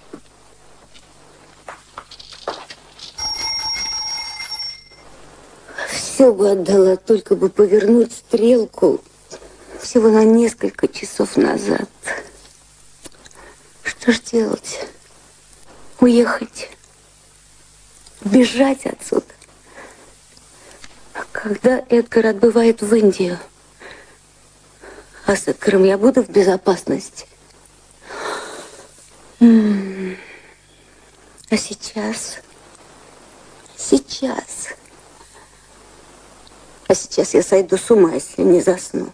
Все бы отдала, только бы повернуть стрелку всего на несколько часов назад. Что ж делать? Уехать? Бежать отсюда? А когда Эдгар отбывает в Индию? А с Эдгаром я буду в безопасности? А сейчас? Сейчас. А сейчас я сойду с ума, если не засну.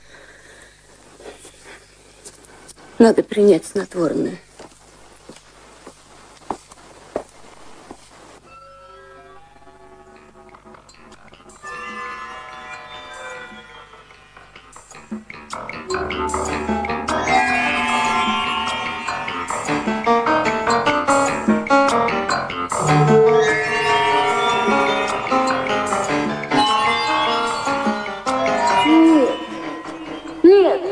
Надо принять снотворное. Нет!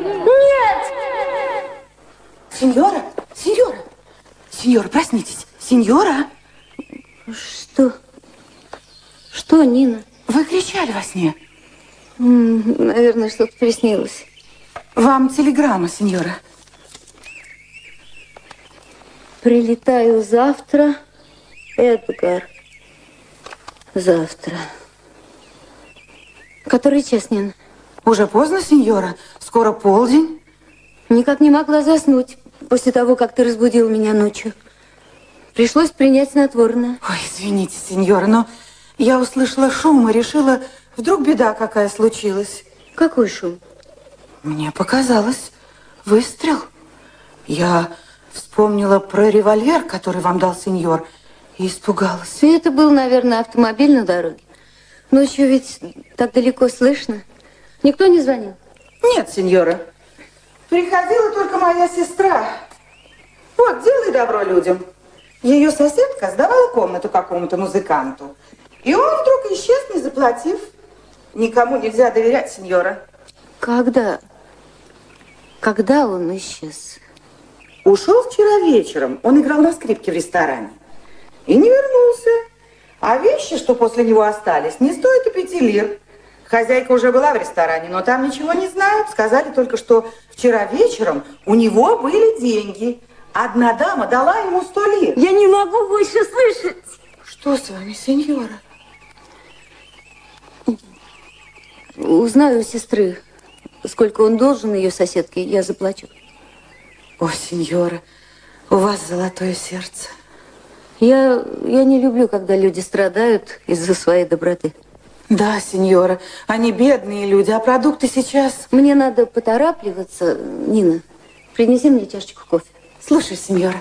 Нет! Сеньора, сеньора, сеньора, проснитесь. Сеньора. Что? Что, Нина? Вы кричали во сне. Наверное, что-то приснилось. Вам телеграмма, сеньора. Прилетаю завтра, Эдгар. Завтра. Который час, Нина? Уже поздно, сеньора. Скоро полдень. Никак не могла заснуть после того, как ты разбудил меня ночью. Пришлось принять снотворное. Ой, извините, сеньора, но я услышала шум и решила, вдруг беда какая случилась. Какой шум? Мне показалось, выстрел. Я вспомнила про револьвер, который вам дал сеньор, и испугалась. И это был, наверное, автомобиль на дороге. Ночью ведь так далеко слышно. Никто не звонил? Нет, сеньора. Приходила только моя сестра. Вот, делай добро людям. Ее соседка сдавала комнату какому-то музыканту. И он вдруг исчез, не заплатив. Никому нельзя доверять, сеньора. Когда? Когда он исчез? Ушел вчера вечером. Он играл на скрипке в ресторане. И не вернулся. А вещи, что после него остались, не стоят и 5 лир. Хозяйка уже была в ресторане, но там ничего не знают. Сказали только, что вчера вечером у него были деньги. Одна дама дала ему 100 лир. Я не могу больше слышать. Что с вами, сеньора? Узнаю у сестры, сколько он должен ее соседке, я заплачу. О, сеньора, у вас золотое сердце. Я не люблю, когда люди страдают из-за своей доброты. Да, сеньора, они бедные люди, а продукты сейчас... Мне надо поторапливаться. Нина, принеси мне чашечку кофе. Слушай, сеньора.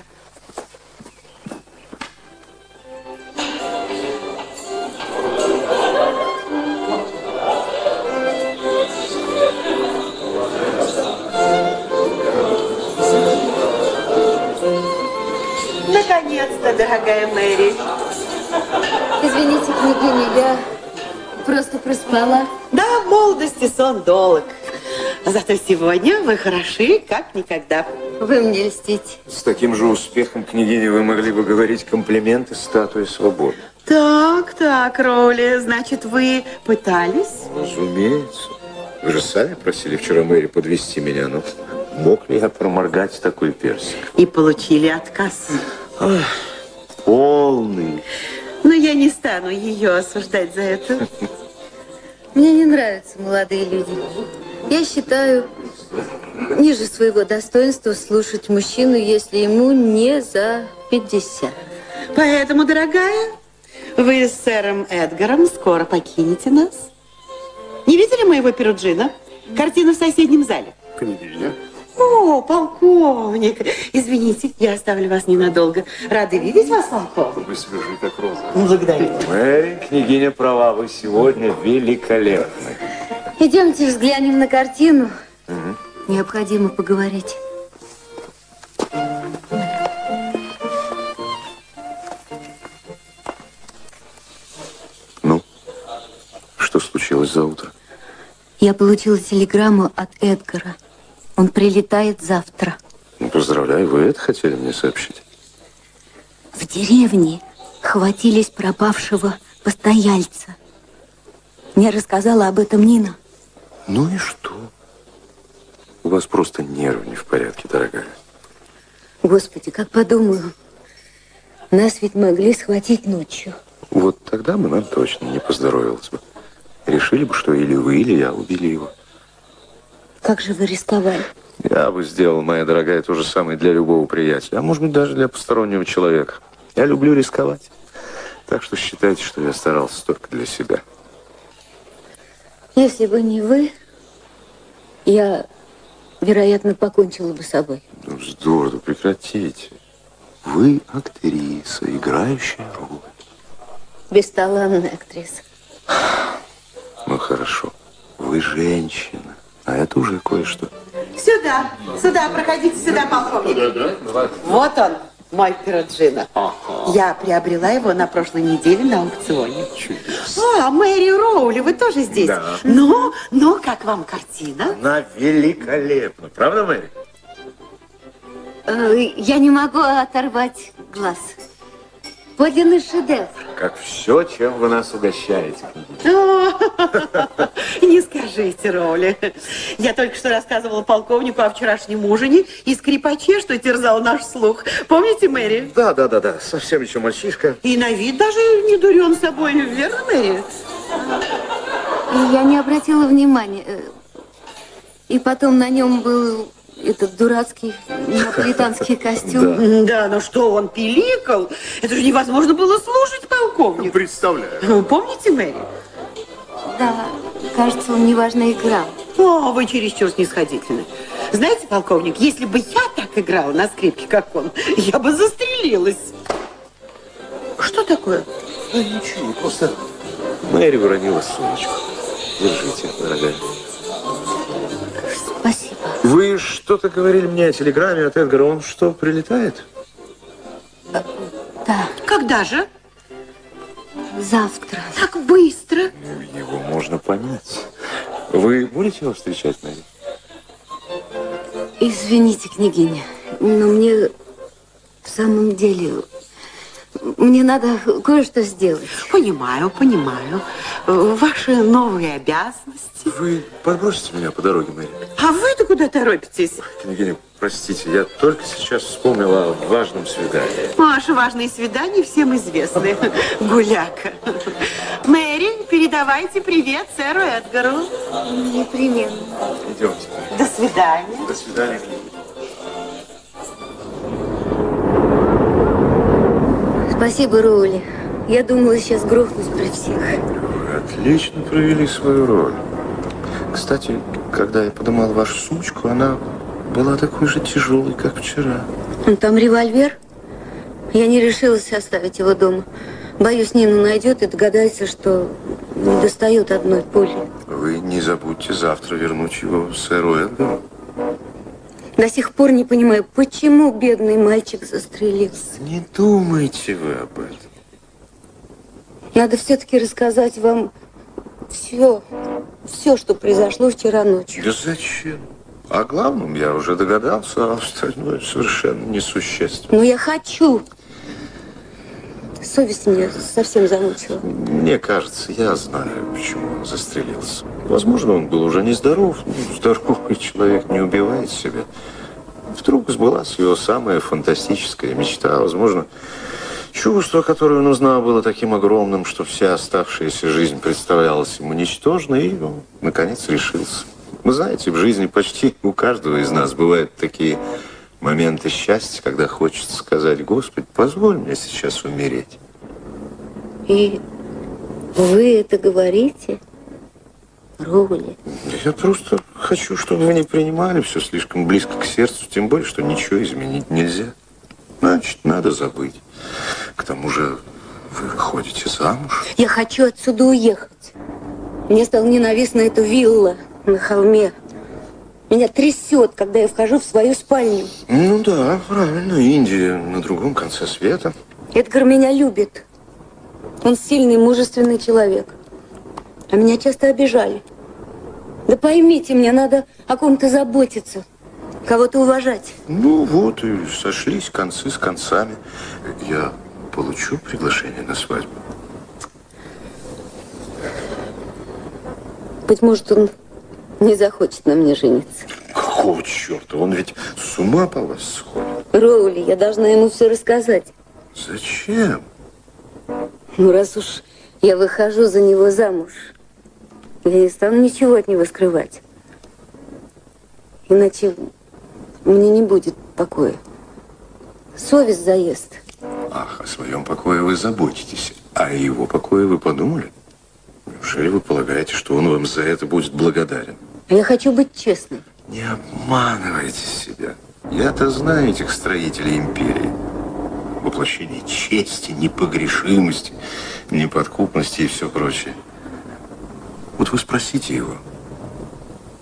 Наконец-то, дорогая Мэри. Извините, княгиня, я просто проспала. Да, в молодости сон долг. Зато сегодня вы хороши, как никогда. Вы мне льстите. С таким же успехом, княгиня, вы могли бы говорить комплименты статуи свободы. Так, Роули, значит, вы пытались? Разумеется. Вы же сами просили вчера Мэри подвести меня, но мог ли я проморгать такой персик? И получили отказ. Ах, полный. Но я не стану ее осуждать за это. Мне не нравятся молодые люди. Я считаю, ниже своего достоинства слушать мужчину, если ему не за 50. Поэтому, дорогая, вы с сэром Эдгаром скоро покинете нас. Не видели моего Перуджино? Картина в соседнем зале. Княгиня. О, полковник. Извините, я оставлю вас ненадолго. Рады видеть вас, полковник. Вы свежи, как роза. Благодарю. Мэри, княгиня права, вы сегодня великолепны. Идемте взглянем на картину. Необходимо поговорить. Ну, что случилось за утро? Я получила телеграмму от Эдгара. Он прилетает завтра. Ну, поздравляю, вы это хотели мне сообщить? В деревне хватились пропавшего постояльца. Мне рассказала об этом Нина. Ну и что? У вас просто нервы не в порядке, дорогая. Господи, как подумаю. Нас ведь могли схватить ночью. Вот тогда бы нам точно не поздоровилось бы. Решили бы, что или вы, или я убили его. Как же вы рисковали? Я бы сделал, моя дорогая, то же самое для любого приятеля. А может быть, даже для постороннего человека. Я люблю рисковать. Так что считайте, что я старался только для себя. Если бы не вы, я, вероятно, покончила бы с собой. Ну, здорово, прекратите. Вы актриса, играющая роль. Бесталанная актриса. Ну, хорошо. Вы женщина. А это уже кое-что. Сюда, проходите сюда, полковник. Вот он, мой Перуджино. Я приобрела его на прошлой неделе на аукционе. А, Мэри Роули, вы тоже здесь? Да. Ну, как вам картина? Она великолепна. Правда, Мэри? Я не могу оторвать глаз. Подлинный шедевр. Как все, чем вы нас угощаете. Не скажите, Роули. Я только что рассказывала полковнику о вчерашнем ужине и скрипаче, что терзал наш слух. Помните, Мэри? Да. Совсем еще мальчишка. И на вид даже не дурен собой, верно, Мэри? Я не обратила внимания. И потом на нем был этот дурацкий неаполитанский костюм. Да, но что он пиликал? Это же невозможно было слушать, полковник. Представляю. Помните, Мэри? Да, кажется, он неважно играл. О, вы чересчур снисходительны. Знаете, полковник, если бы я так играла на скрипке, как он, я бы застрелилась. Что такое? Да ничего, просто Мэри уронила сумочку. Держите, дорогая. Спасибо. Вы что-то говорили мне о телеграмме от Эдгара. Он что, прилетает? Да. Когда же? Завтра. Так быстро. Его можно понять. Вы будете его встречать, Мэри? Извините, княгиня, но мне в самом деле... Мне надо кое-что сделать. Понимаю. Ваши новые обязанности. Вы подбросите меня по дороге, Мэри? А вы-то куда торопитесь? Княгиня, простите, я только сейчас вспомнила о важном свидании. Ваши важные свидания всем известны. Гуляка. Мэри, передавайте привет сэру Эдгару. Непременно. Идемте. До свидания. До свидания, княгиня. Спасибо, Роули. Я думала, сейчас грохнусь при всех. Вы отлично провели свою роль. Кстати, когда я поднимал вашу сумочку, она была такой же тяжелой, как вчера. Там револьвер. Я не решилась оставить его дома. Боюсь, Нину найдет и догадается, что не достает одной пули. Вы не забудьте завтра вернуть его сэру Эдгару. До сих пор не понимаю, почему бедный мальчик застрелился. Не думайте вы об этом. Надо все-таки рассказать вам все, что произошло вчера ночью. Да зачем? О главном я уже догадался, а остальное совершенно несущественно. Но я хочу. Совесть меня совсем замучила. Мне кажется, я знаю, почему он застрелился. Возможно, он был уже нездоров. Здоровый человек не убивает себя. Вдруг сбылась его самая фантастическая мечта. Возможно, чувство, которое он узнал, было таким огромным, что вся оставшаяся жизнь представлялась ему ничтожной, и он, наконец, решился. Вы знаете, в жизни почти у каждого из нас бывают такие моменты счастья, когда хочется сказать: Господи, позволь мне сейчас умереть. И вы это говорите, Роули? Я просто хочу, чтобы вы не принимали все слишком близко к сердцу, тем более, что ничего изменить нельзя. Значит, надо забыть. К тому же вы выходите замуж. Я хочу отсюда уехать. Мне стала ненавистна эта вилла на холме. Меня трясет, когда я вхожу в свою спальню. Ну да, правильно. Индия на другом конце света. Эдгар меня любит. Он сильный, мужественный человек. А меня часто обижали. Да поймите, мне надо о ком-то заботиться, кого-то уважать. Ну вот и сошлись концы с концами. Я получу приглашение на свадьбу? Быть может, он не захочет на мне жениться. Какого черта? Он ведь с ума по вас сходит. Роули, я должна ему все рассказать. Зачем? Ну, раз уж я выхожу за него замуж, я не стану ничего от него скрывать. Иначе мне не будет покоя. Совесть заест. Ах, о своем покое вы заботитесь. А о его покое вы подумали? Неужели вы полагаете, что он вам за это будет благодарен? Я хочу быть честной. Не обманывайте себя. Я-то знаю этих строителей империи. Воплощение чести, непогрешимости, неподкупности и все прочее. Вот вы спросите его,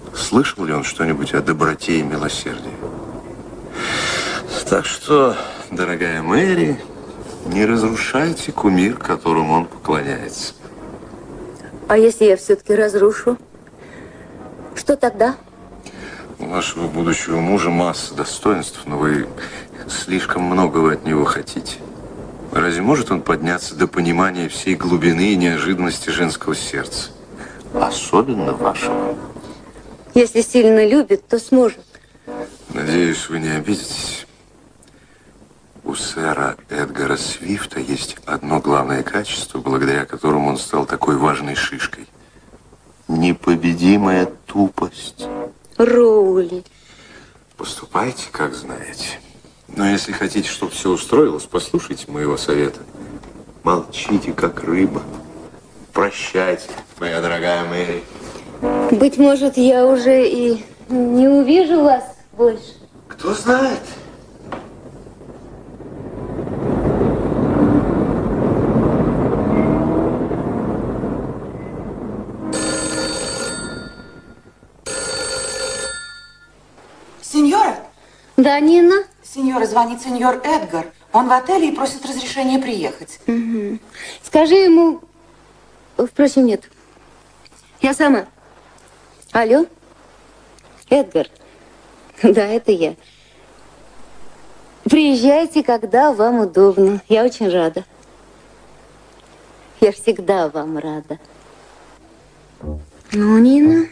слышал ли он что-нибудь о доброте и милосердии? Так что дорогая Мэри, не разрушайте кумир, которому он поклоняется. А если я все-таки разрушу? Что тогда? У вашего будущего мужа масса достоинств, но вы слишком многого от него хотите. Разве может он подняться до понимания всей глубины и неожиданности женского сердца? Особенно вашего. Если сильно любит, то сможет. Надеюсь, вы не обидитесь. У сэра Эдгара Свифта есть одно главное качество, благодаря которому он стал такой важной шишкой. Непобедимая тупость. Роули. Поступайте, как знаете. Но если хотите, чтобы все устроилось, послушайте моего совета. Молчите, как рыба. Прощайте, моя дорогая Мэри. Быть может, я уже и не увижу вас больше. Кто знает? Сеньора? Да, Нина? Сеньора, звонит сеньор Эдгар. Он в отеле и просит разрешения приехать. Угу. Скажи ему... Впрочем, нет. Я сама. Алло? Эдгар? Да, это я. Приезжайте, когда вам удобно. Я очень рада. Я всегда вам рада. Ну, Нина,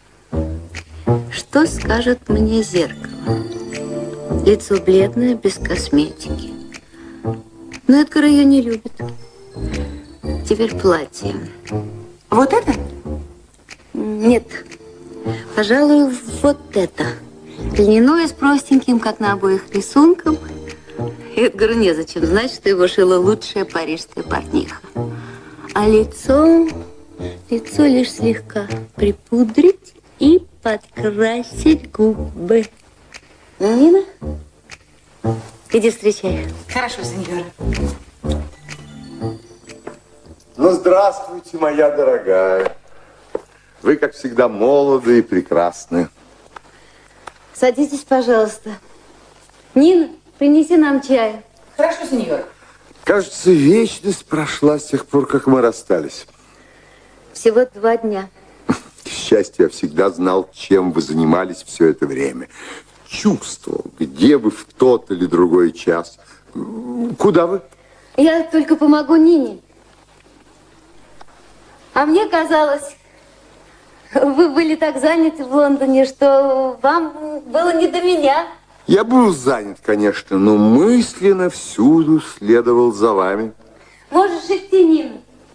что скажет мне зеркало? Лицо бледное, без косметики. Но Эдгар ее не любит. Теперь платье. Вот это? Нет. Пожалуй, вот это. Льняное с простеньким, как на обоих, рисунком. Эдгару незачем знать, что его шила лучшая парижская портниха. А лицо лишь слегка припудрить и подкрасить губы. Ну, Нина, иди встречай. Хорошо, сеньора. Ну, здравствуйте, моя дорогая. Вы, как всегда, молоды и прекрасны. Садитесь, пожалуйста. Нина, принеси нам чая. Хорошо, сеньора. Кажется, вечность прошла с тех пор, как мы расстались. Всего 2 дня. К счастью, я всегда знал, чем вы занимались все это время. Чувствовал, где вы в тот или другой час. Куда вы? Я только помогу Нине. А мне казалось, вы были так заняты в Лондоне, что вам было не до меня. Я был занят, конечно, но мысленно всюду следовал за вами. Можешь идти, Нина.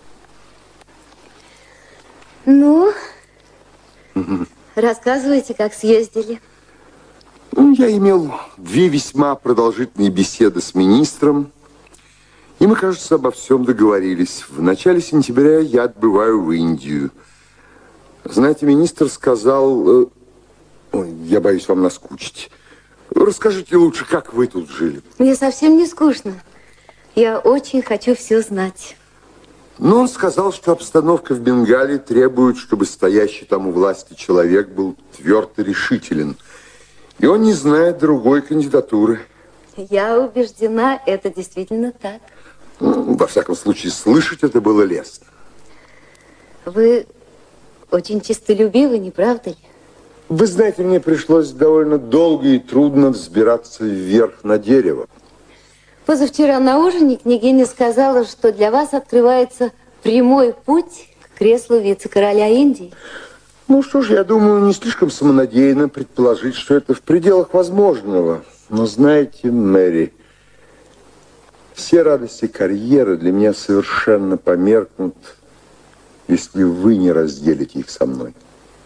Ну, рассказывайте, как съездили. Я имел 2 весьма продолжительные беседы с министром, и мы, кажется, обо всем договорились. В начале сентября я отбываю в Индию. Знаете, министр сказал... Ой, я боюсь вам наскучить. Расскажите лучше, как вы тут жили. Мне совсем не скучно. Я очень хочу все знать. Но он сказал, что обстановка в Бенгалии требует, чтобы стоящий там у власти человек был твердо решителен. И он не знает другой кандидатуры. Я убеждена, это действительно так. Во всяком случае, слышать это было лестно. Вы очень честолюбивы, не правда ли? Вы знаете, мне пришлось довольно долго и трудно взбираться вверх на дерево. Позавчера на ужине княгиня сказала, что для вас открывается прямой путь к креслу вице-короля Индии. Ну что ж, я думаю, не слишком самонадеянно предположить, что это в пределах возможного. Но знаете, Мэри, все радости карьеры для меня совершенно померкнут, если вы не разделите их со мной.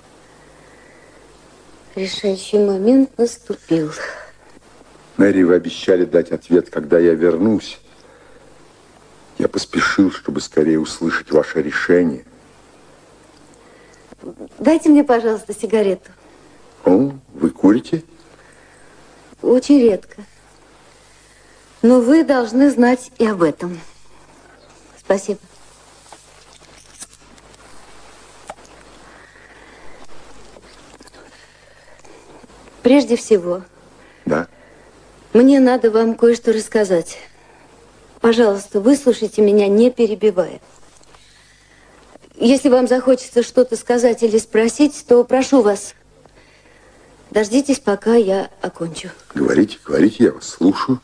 Решающий момент наступил. Мэри, вы обещали дать ответ, когда я вернусь. Я поспешил, чтобы скорее услышать ваше решение. Дайте мне, пожалуйста, сигарету. О, вы курите? Очень редко. Но вы должны знать и об этом. Спасибо. Прежде всего, да, Мне надо вам кое-что рассказать. Пожалуйста, выслушайте меня, не перебивая. Если вам захочется что-то сказать или спросить, то прошу вас, дождитесь, пока я окончу. Говорите, говорите, я вас слушаю.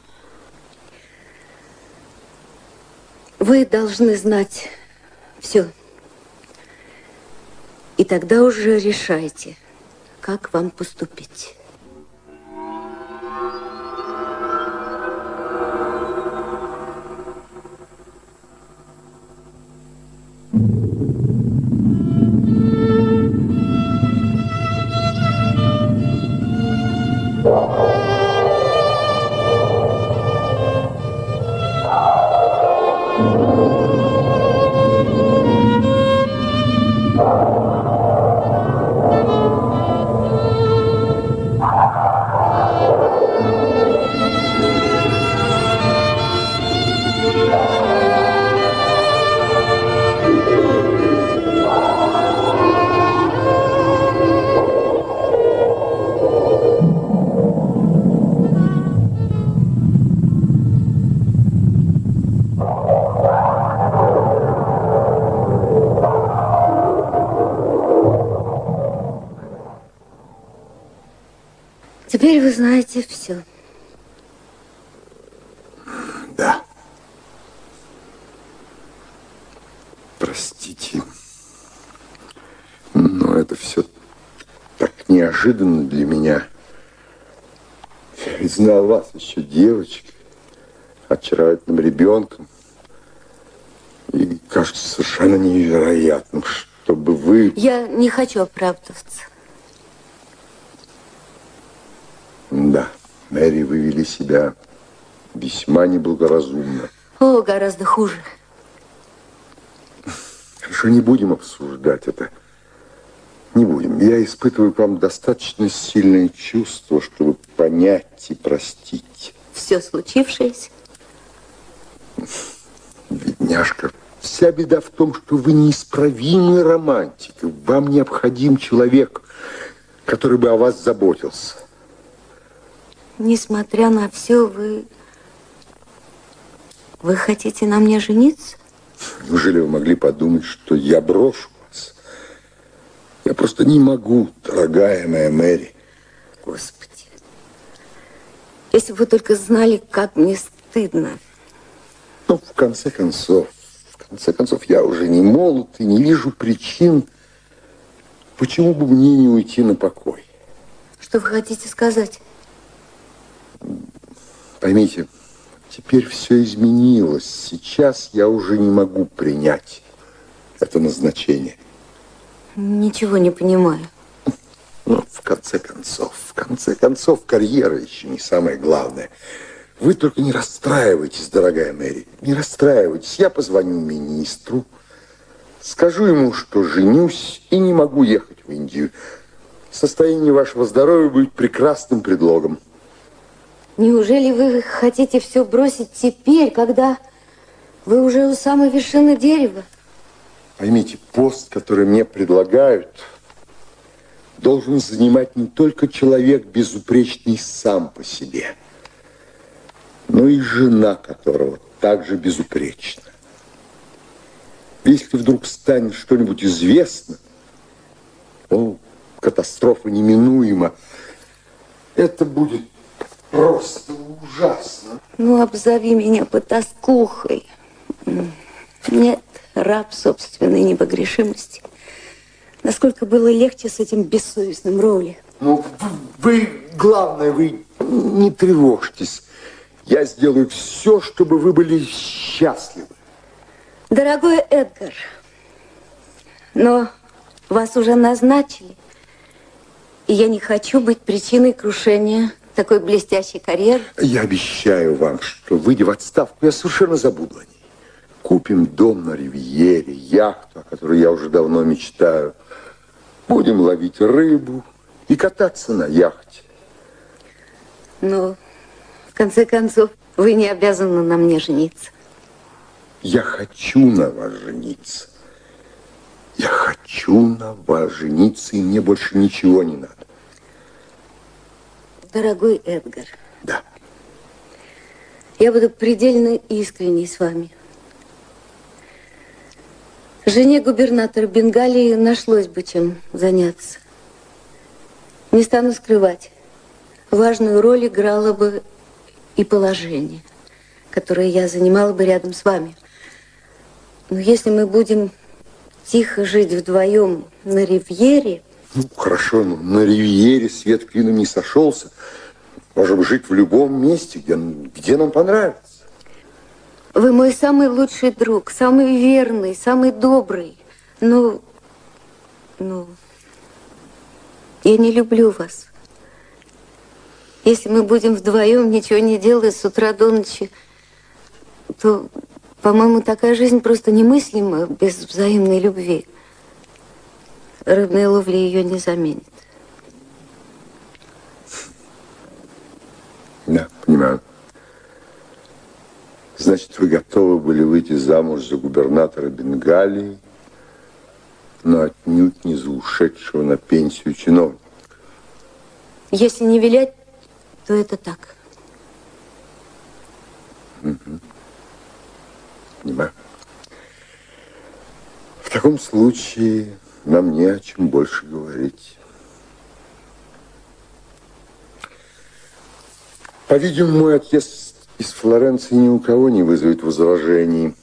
Вы должны знать все. И тогда уже решайте, как вам поступить. Теперь вы знаете все. Да. Простите, но это все так неожиданно для меня. Я ведь знал вас еще девочкой, очаровательным ребенком. И кажется совершенно невероятным, чтобы вы... Я не хочу оправдываться. Да, Мэри, вы вели себя весьма неблагоразумно. О, гораздо хуже. Хорошо, не будем обсуждать это. Не будем. Я испытываю к вам достаточно сильное чувство, чтобы понять и простить. Все случившееся? Бедняжка, вся беда в том, что вы неисправимый романтик. Вам необходим человек, который бы о вас заботился. Несмотря на все, вы хотите на мне жениться? Неужели вы могли подумать, что я брошу вас? Я просто не могу, дорогая моя Мэри. Господи, если бы вы только знали, как мне стыдно. Ну, в конце концов, я уже не молод и не вижу причин, почему бы мне не уйти на покой. Что вы хотите сказать? Поймите, теперь все изменилось. Сейчас я уже не могу принять это назначение. Ничего не понимаю. Ну, в конце концов, карьера еще не самое главное. Вы только не расстраивайтесь, дорогая Мэри, не расстраивайтесь. Я позвоню министру, скажу ему, что женюсь и не могу ехать в Индию. Состояние вашего здоровья будет прекрасным предлогом. Неужели вы хотите все бросить теперь, когда вы уже у самой вершины дерева? Поймите, пост, который мне предлагают, должен занимать не только человек безупречный сам по себе, но и жена которого также безупречна. Если вдруг станет что-нибудь известно, то катастрофа неминуема. Это будет просто ужасно. Ну, обзови меня потаскухой. Нет, раб собственной непогрешимости. Насколько было легче с этим бессовестным Роули. Ну, главное, вы не тревожьтесь. Я сделаю все, чтобы вы были счастливы. Дорогой Эдгар, но вас уже назначили. И я не хочу быть причиной крушения такой блестящей карьеры. Я обещаю вам, что, выйдя в отставку, я совершенно забуду о ней. Купим дом на Ривьере, яхту, о которой я уже давно мечтаю. Будем ловить рыбу и кататься на яхте. Но, в конце концов, вы не обязаны на мне жениться. Я хочу на вас жениться. Я хочу на вас жениться, и мне больше ничего не надо. Дорогой Эдгар. Да. Я буду предельно искренней с вами. Жене губернатора Бенгалии нашлось бы чем заняться. Не стану скрывать, важную роль играло бы и положение, которое я занимала бы рядом с вами. Но если мы будем тихо жить вдвоем на ривьере... Ну, хорошо, но на ривьере свет клином не сошелся. Можем жить в любом месте, где нам понравится. Вы мой самый лучший друг, самый верный, самый добрый. Но я не люблю вас. Если мы будем вдвоем, ничего не делая с утра до ночи, то, по-моему, такая жизнь просто немыслима без взаимной любви. Рыбная ловля ее не заменит. Да, понимаю. Значит, вы готовы были выйти замуж за губернатора Бенгалии, но отнюдь не за ушедшего на пенсию чиновника. Если не вилять, то это так. Угу. Понимаю. В таком случае нам не о чем больше говорить. По-видимому, мой отъезд из Флоренции ни у кого не вызовет возражений.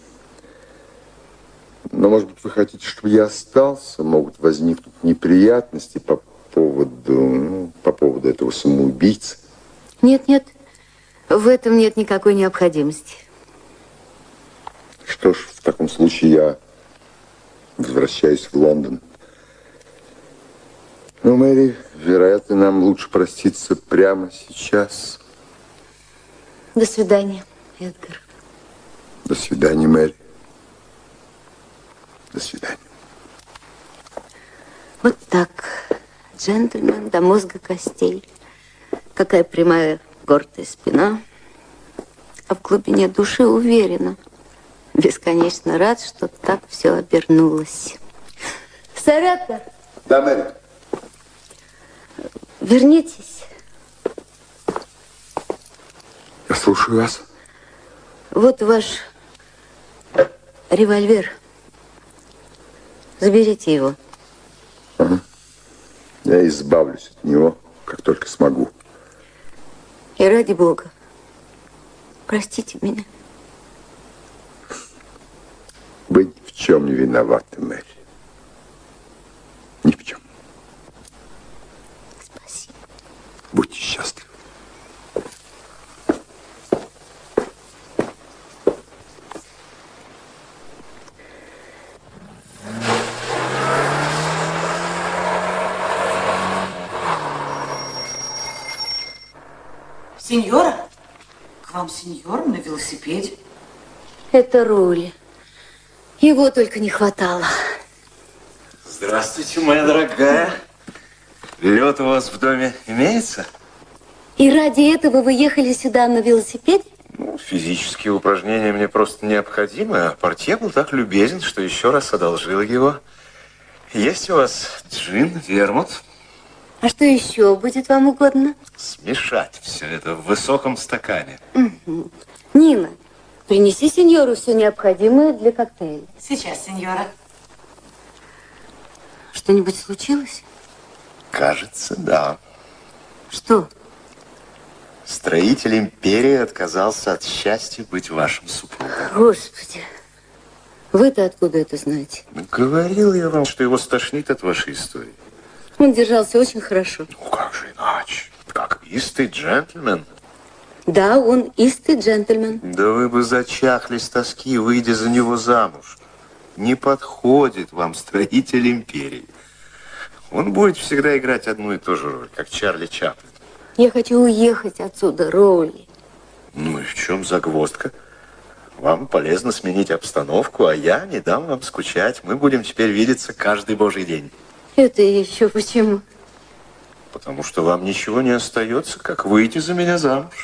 Но, может быть, вы хотите, чтобы я остался? Могут возникнуть неприятности по поводу этого самоубийцы. Нет, нет, в этом нет никакой необходимости. Что ж, в таком случае я возвращаюсь в Лондон. Но, Мэри, вероятно, нам лучше проститься прямо сейчас. До свидания, Эдгар. До свидания, Мэри. До свидания. Вот так, джентльмен до мозга костей. Какая прямая, гордая спина. А в глубине души уверена. Бесконечно рад, что так все обернулось. Сарата! Да, Мэри. Вернитесь. Я слушаю вас. Вот ваш револьвер. Заберите его. Ага. Я избавлюсь от него, как только смогу. И ради Бога, простите меня. Вы ни в чем не виноваты, Мэри. Ни в чем. Спасибо. Будьте счастливы. Сеньора? К вам сеньор на велосипеде? Это Рули. Его только не хватало. Здравствуйте, моя дорогая. Лед у вас в доме имеется? И ради этого вы ехали сюда на велосипеде? Ну, физические упражнения мне просто необходимы, а портье был так любезен, что еще раз одолжил его. Есть у вас джин, вермут? А что еще будет вам угодно? Смешать все это в высоком стакане. Угу. Нина, принеси сеньору все необходимое для коктейля. Сейчас, сеньора. Что-нибудь случилось? Кажется, да. Что? Строитель империи отказался от счастья быть вашим супругом. Господи, вы-то откуда это знаете? Ну, говорил я вам, что его стошнит от вашей истории. Он держался очень хорошо. Ну, как же иначе? Как истый джентльмен. Да, он истый джентльмен. Да вы бы зачахли с тоски, выйдя за него замуж. Не подходит вам строитель империи. Он будет всегда играть одну и ту же роль, как Чарли Чаплин. Я хочу уехать отсюда, Роули. Ну и в чем загвоздка? Вам полезно сменить обстановку, а я не дам вам скучать. Мы будем теперь видеться каждый божий день. Это еще почему? Потому что вам ничего не остается, как выйти за меня замуж.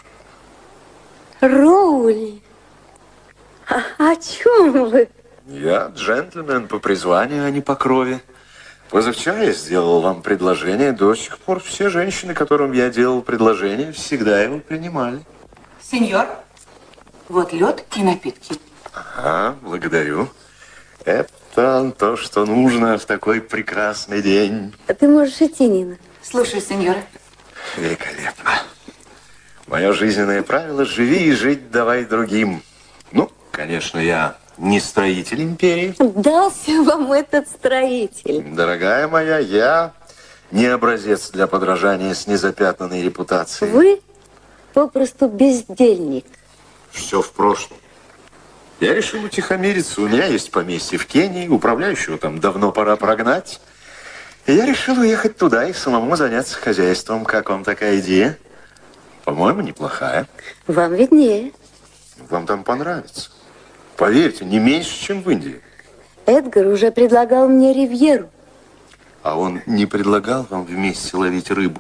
Роули, о чем вы? Я джентльмен по призванию, а не по крови. Позавчера я сделал вам предложение. До сих пор все женщины, которым я делал предложение, всегда его принимали. Сеньор? Вот лед и напитки. Ага, благодарю. Это то, что нужно в такой прекрасный день. А ты можешь идти, Нина. Слушай, сеньора. Великолепно. Мое жизненное правило – живи и жить давай другим. Ну, конечно, я не строитель империи. Дался вам этот строитель. Дорогая моя, я не образец для подражания с незапятнанной репутацией. Вы попросту бездельник. Все в прошлом. Я решил утихомириться. У меня есть поместье в Кении, управляющего там давно пора прогнать. И я решил уехать туда и самому заняться хозяйством. Как вам такая идея? По-моему, неплохая. Вам виднее. Вам там понравится. Поверьте, не меньше, чем в Индии. Эдгар уже предлагал мне ривьеру. А он не предлагал вам вместе ловить рыбу?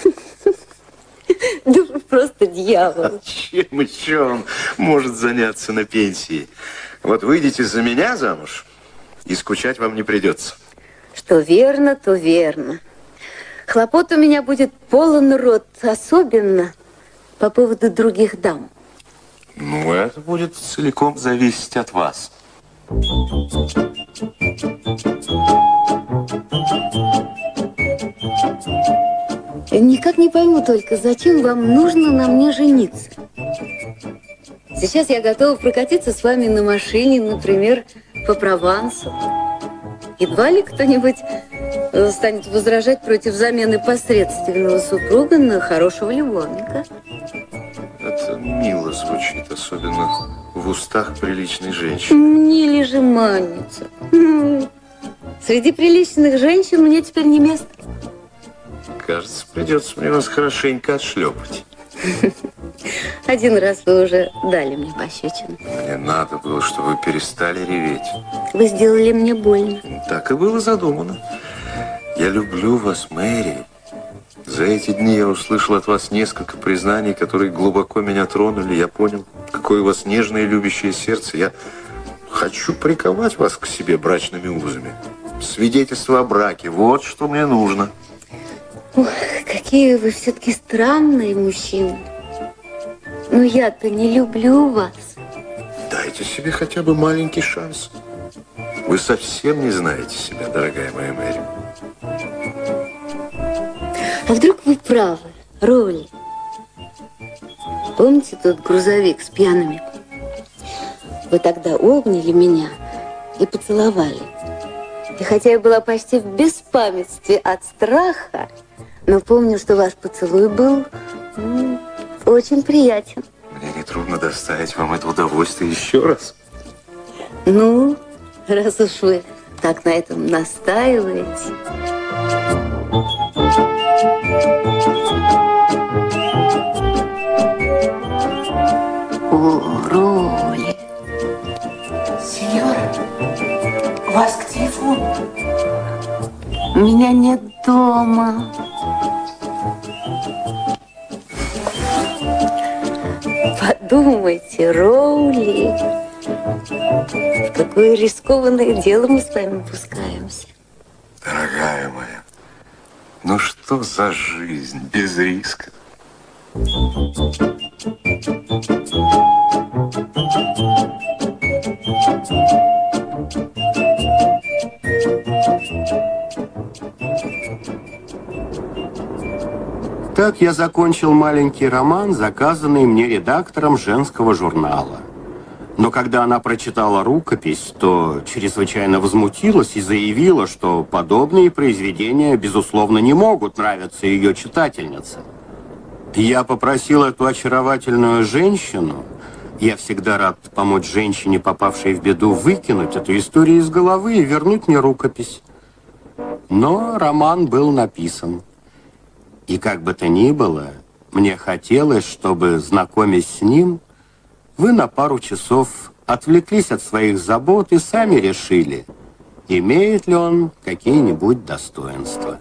Да вы просто дьявол. Чем еще он может заняться на пенсии? Вот выйдете за меня замуж, и скучать вам не придется. Что верно, то верно. Хлопот у меня будет полон рот, особенно по поводу других дам. Ну, это будет целиком зависеть от вас. Никак не пойму только, зачем вам нужно на мне жениться? Сейчас я готова прокатиться с вами на машине, например, по Провансу. Едва ли кто-нибудь станет возражать против замены посредственного супруга на хорошего любовника. Это мило звучит, особенно в устах приличной женщины. Мне ли же манится? Среди приличных женщин мне теперь не место. Кажется, придется мне вас хорошенько отшлепать. Один раз вы уже дали мне пощечину. Мне надо было, чтобы вы перестали реветь. Вы сделали мне больно. Так и было задумано. Я люблю вас, Мэри. За эти дни я услышал от вас несколько признаний, которые глубоко меня тронули. Я понял, какое у вас нежное и любящее сердце. Я хочу приковать вас к себе брачными узами. Свидетельство о браке. Вот что мне нужно. Ох, какие вы все-таки странные мужчины. Но я-то не люблю вас. Дайте себе хотя бы маленький шанс. Вы совсем не знаете себя, дорогая моя Мэри. А вдруг вы правы, Роули? Помните тот грузовик с пьяными? Вы тогда обняли меня и поцеловали. И хотя я была почти в беспамятстве от страха, но помню, что ваш поцелуй был очень приятен. Мне нетрудно доставить вам это удовольствие еще раз. Ну, раз уж вы так на этом настаиваете. О, Роли. Сеньора, вас к телефону. Меня нет дома. Подумайте, Роули, в какое рискованное дело мы с вами пускаемся. Дорогая моя, ну что за жизнь без риска? Так я закончил маленький роман, заказанный мне редактором женского журнала. Но когда она прочитала рукопись, то чрезвычайно возмутилась и заявила, что подобные произведения, безусловно, не могут нравиться ее читательнице. Я попросил эту очаровательную женщину, я всегда рад помочь женщине, попавшей в беду, выкинуть эту историю из головы и вернуть мне рукопись. Но роман был написан. И как бы то ни было, мне хотелось, чтобы, знакомясь с ним, вы на пару часов отвлеклись от своих забот и сами решили, имеет ли он какие-нибудь достоинства.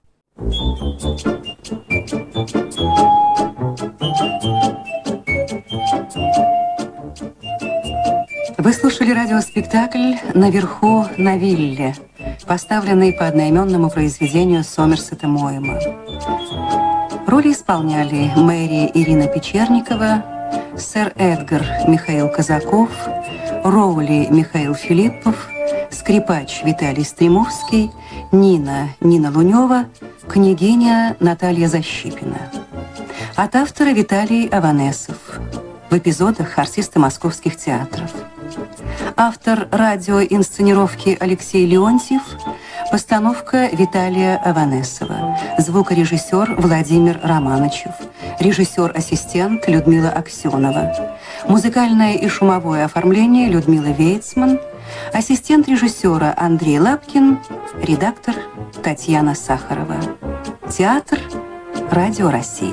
Вы слушали радиоспектакль «Наверху на вилле», поставленный по одноименному произведению Сомерсета Моэма. Роли исполняли Мэри Ирина Печерникова, сэр Эдгар Михаил Казаков, Роули Михаил Филиппов, скрипач Виталий Стремовский, Нина Лунева, княгиня Наталья Защипина. От автора Виталий Аванесов. В эпизодах артисты московских театров. Автор радиоинсценировки Алексей Леонтьев. Постановка Виталия Аванесова. Звукорежиссер Владимир Романычев. Режиссер-ассистент Людмила Аксенова. Музыкальное и шумовое оформление Людмила Вейцман. Ассистент режиссера Андрей Лапкин. Редактор Татьяна Сахарова. Театр Радио России.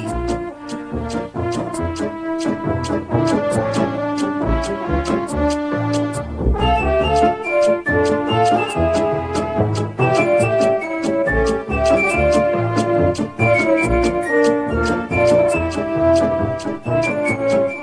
Thank you.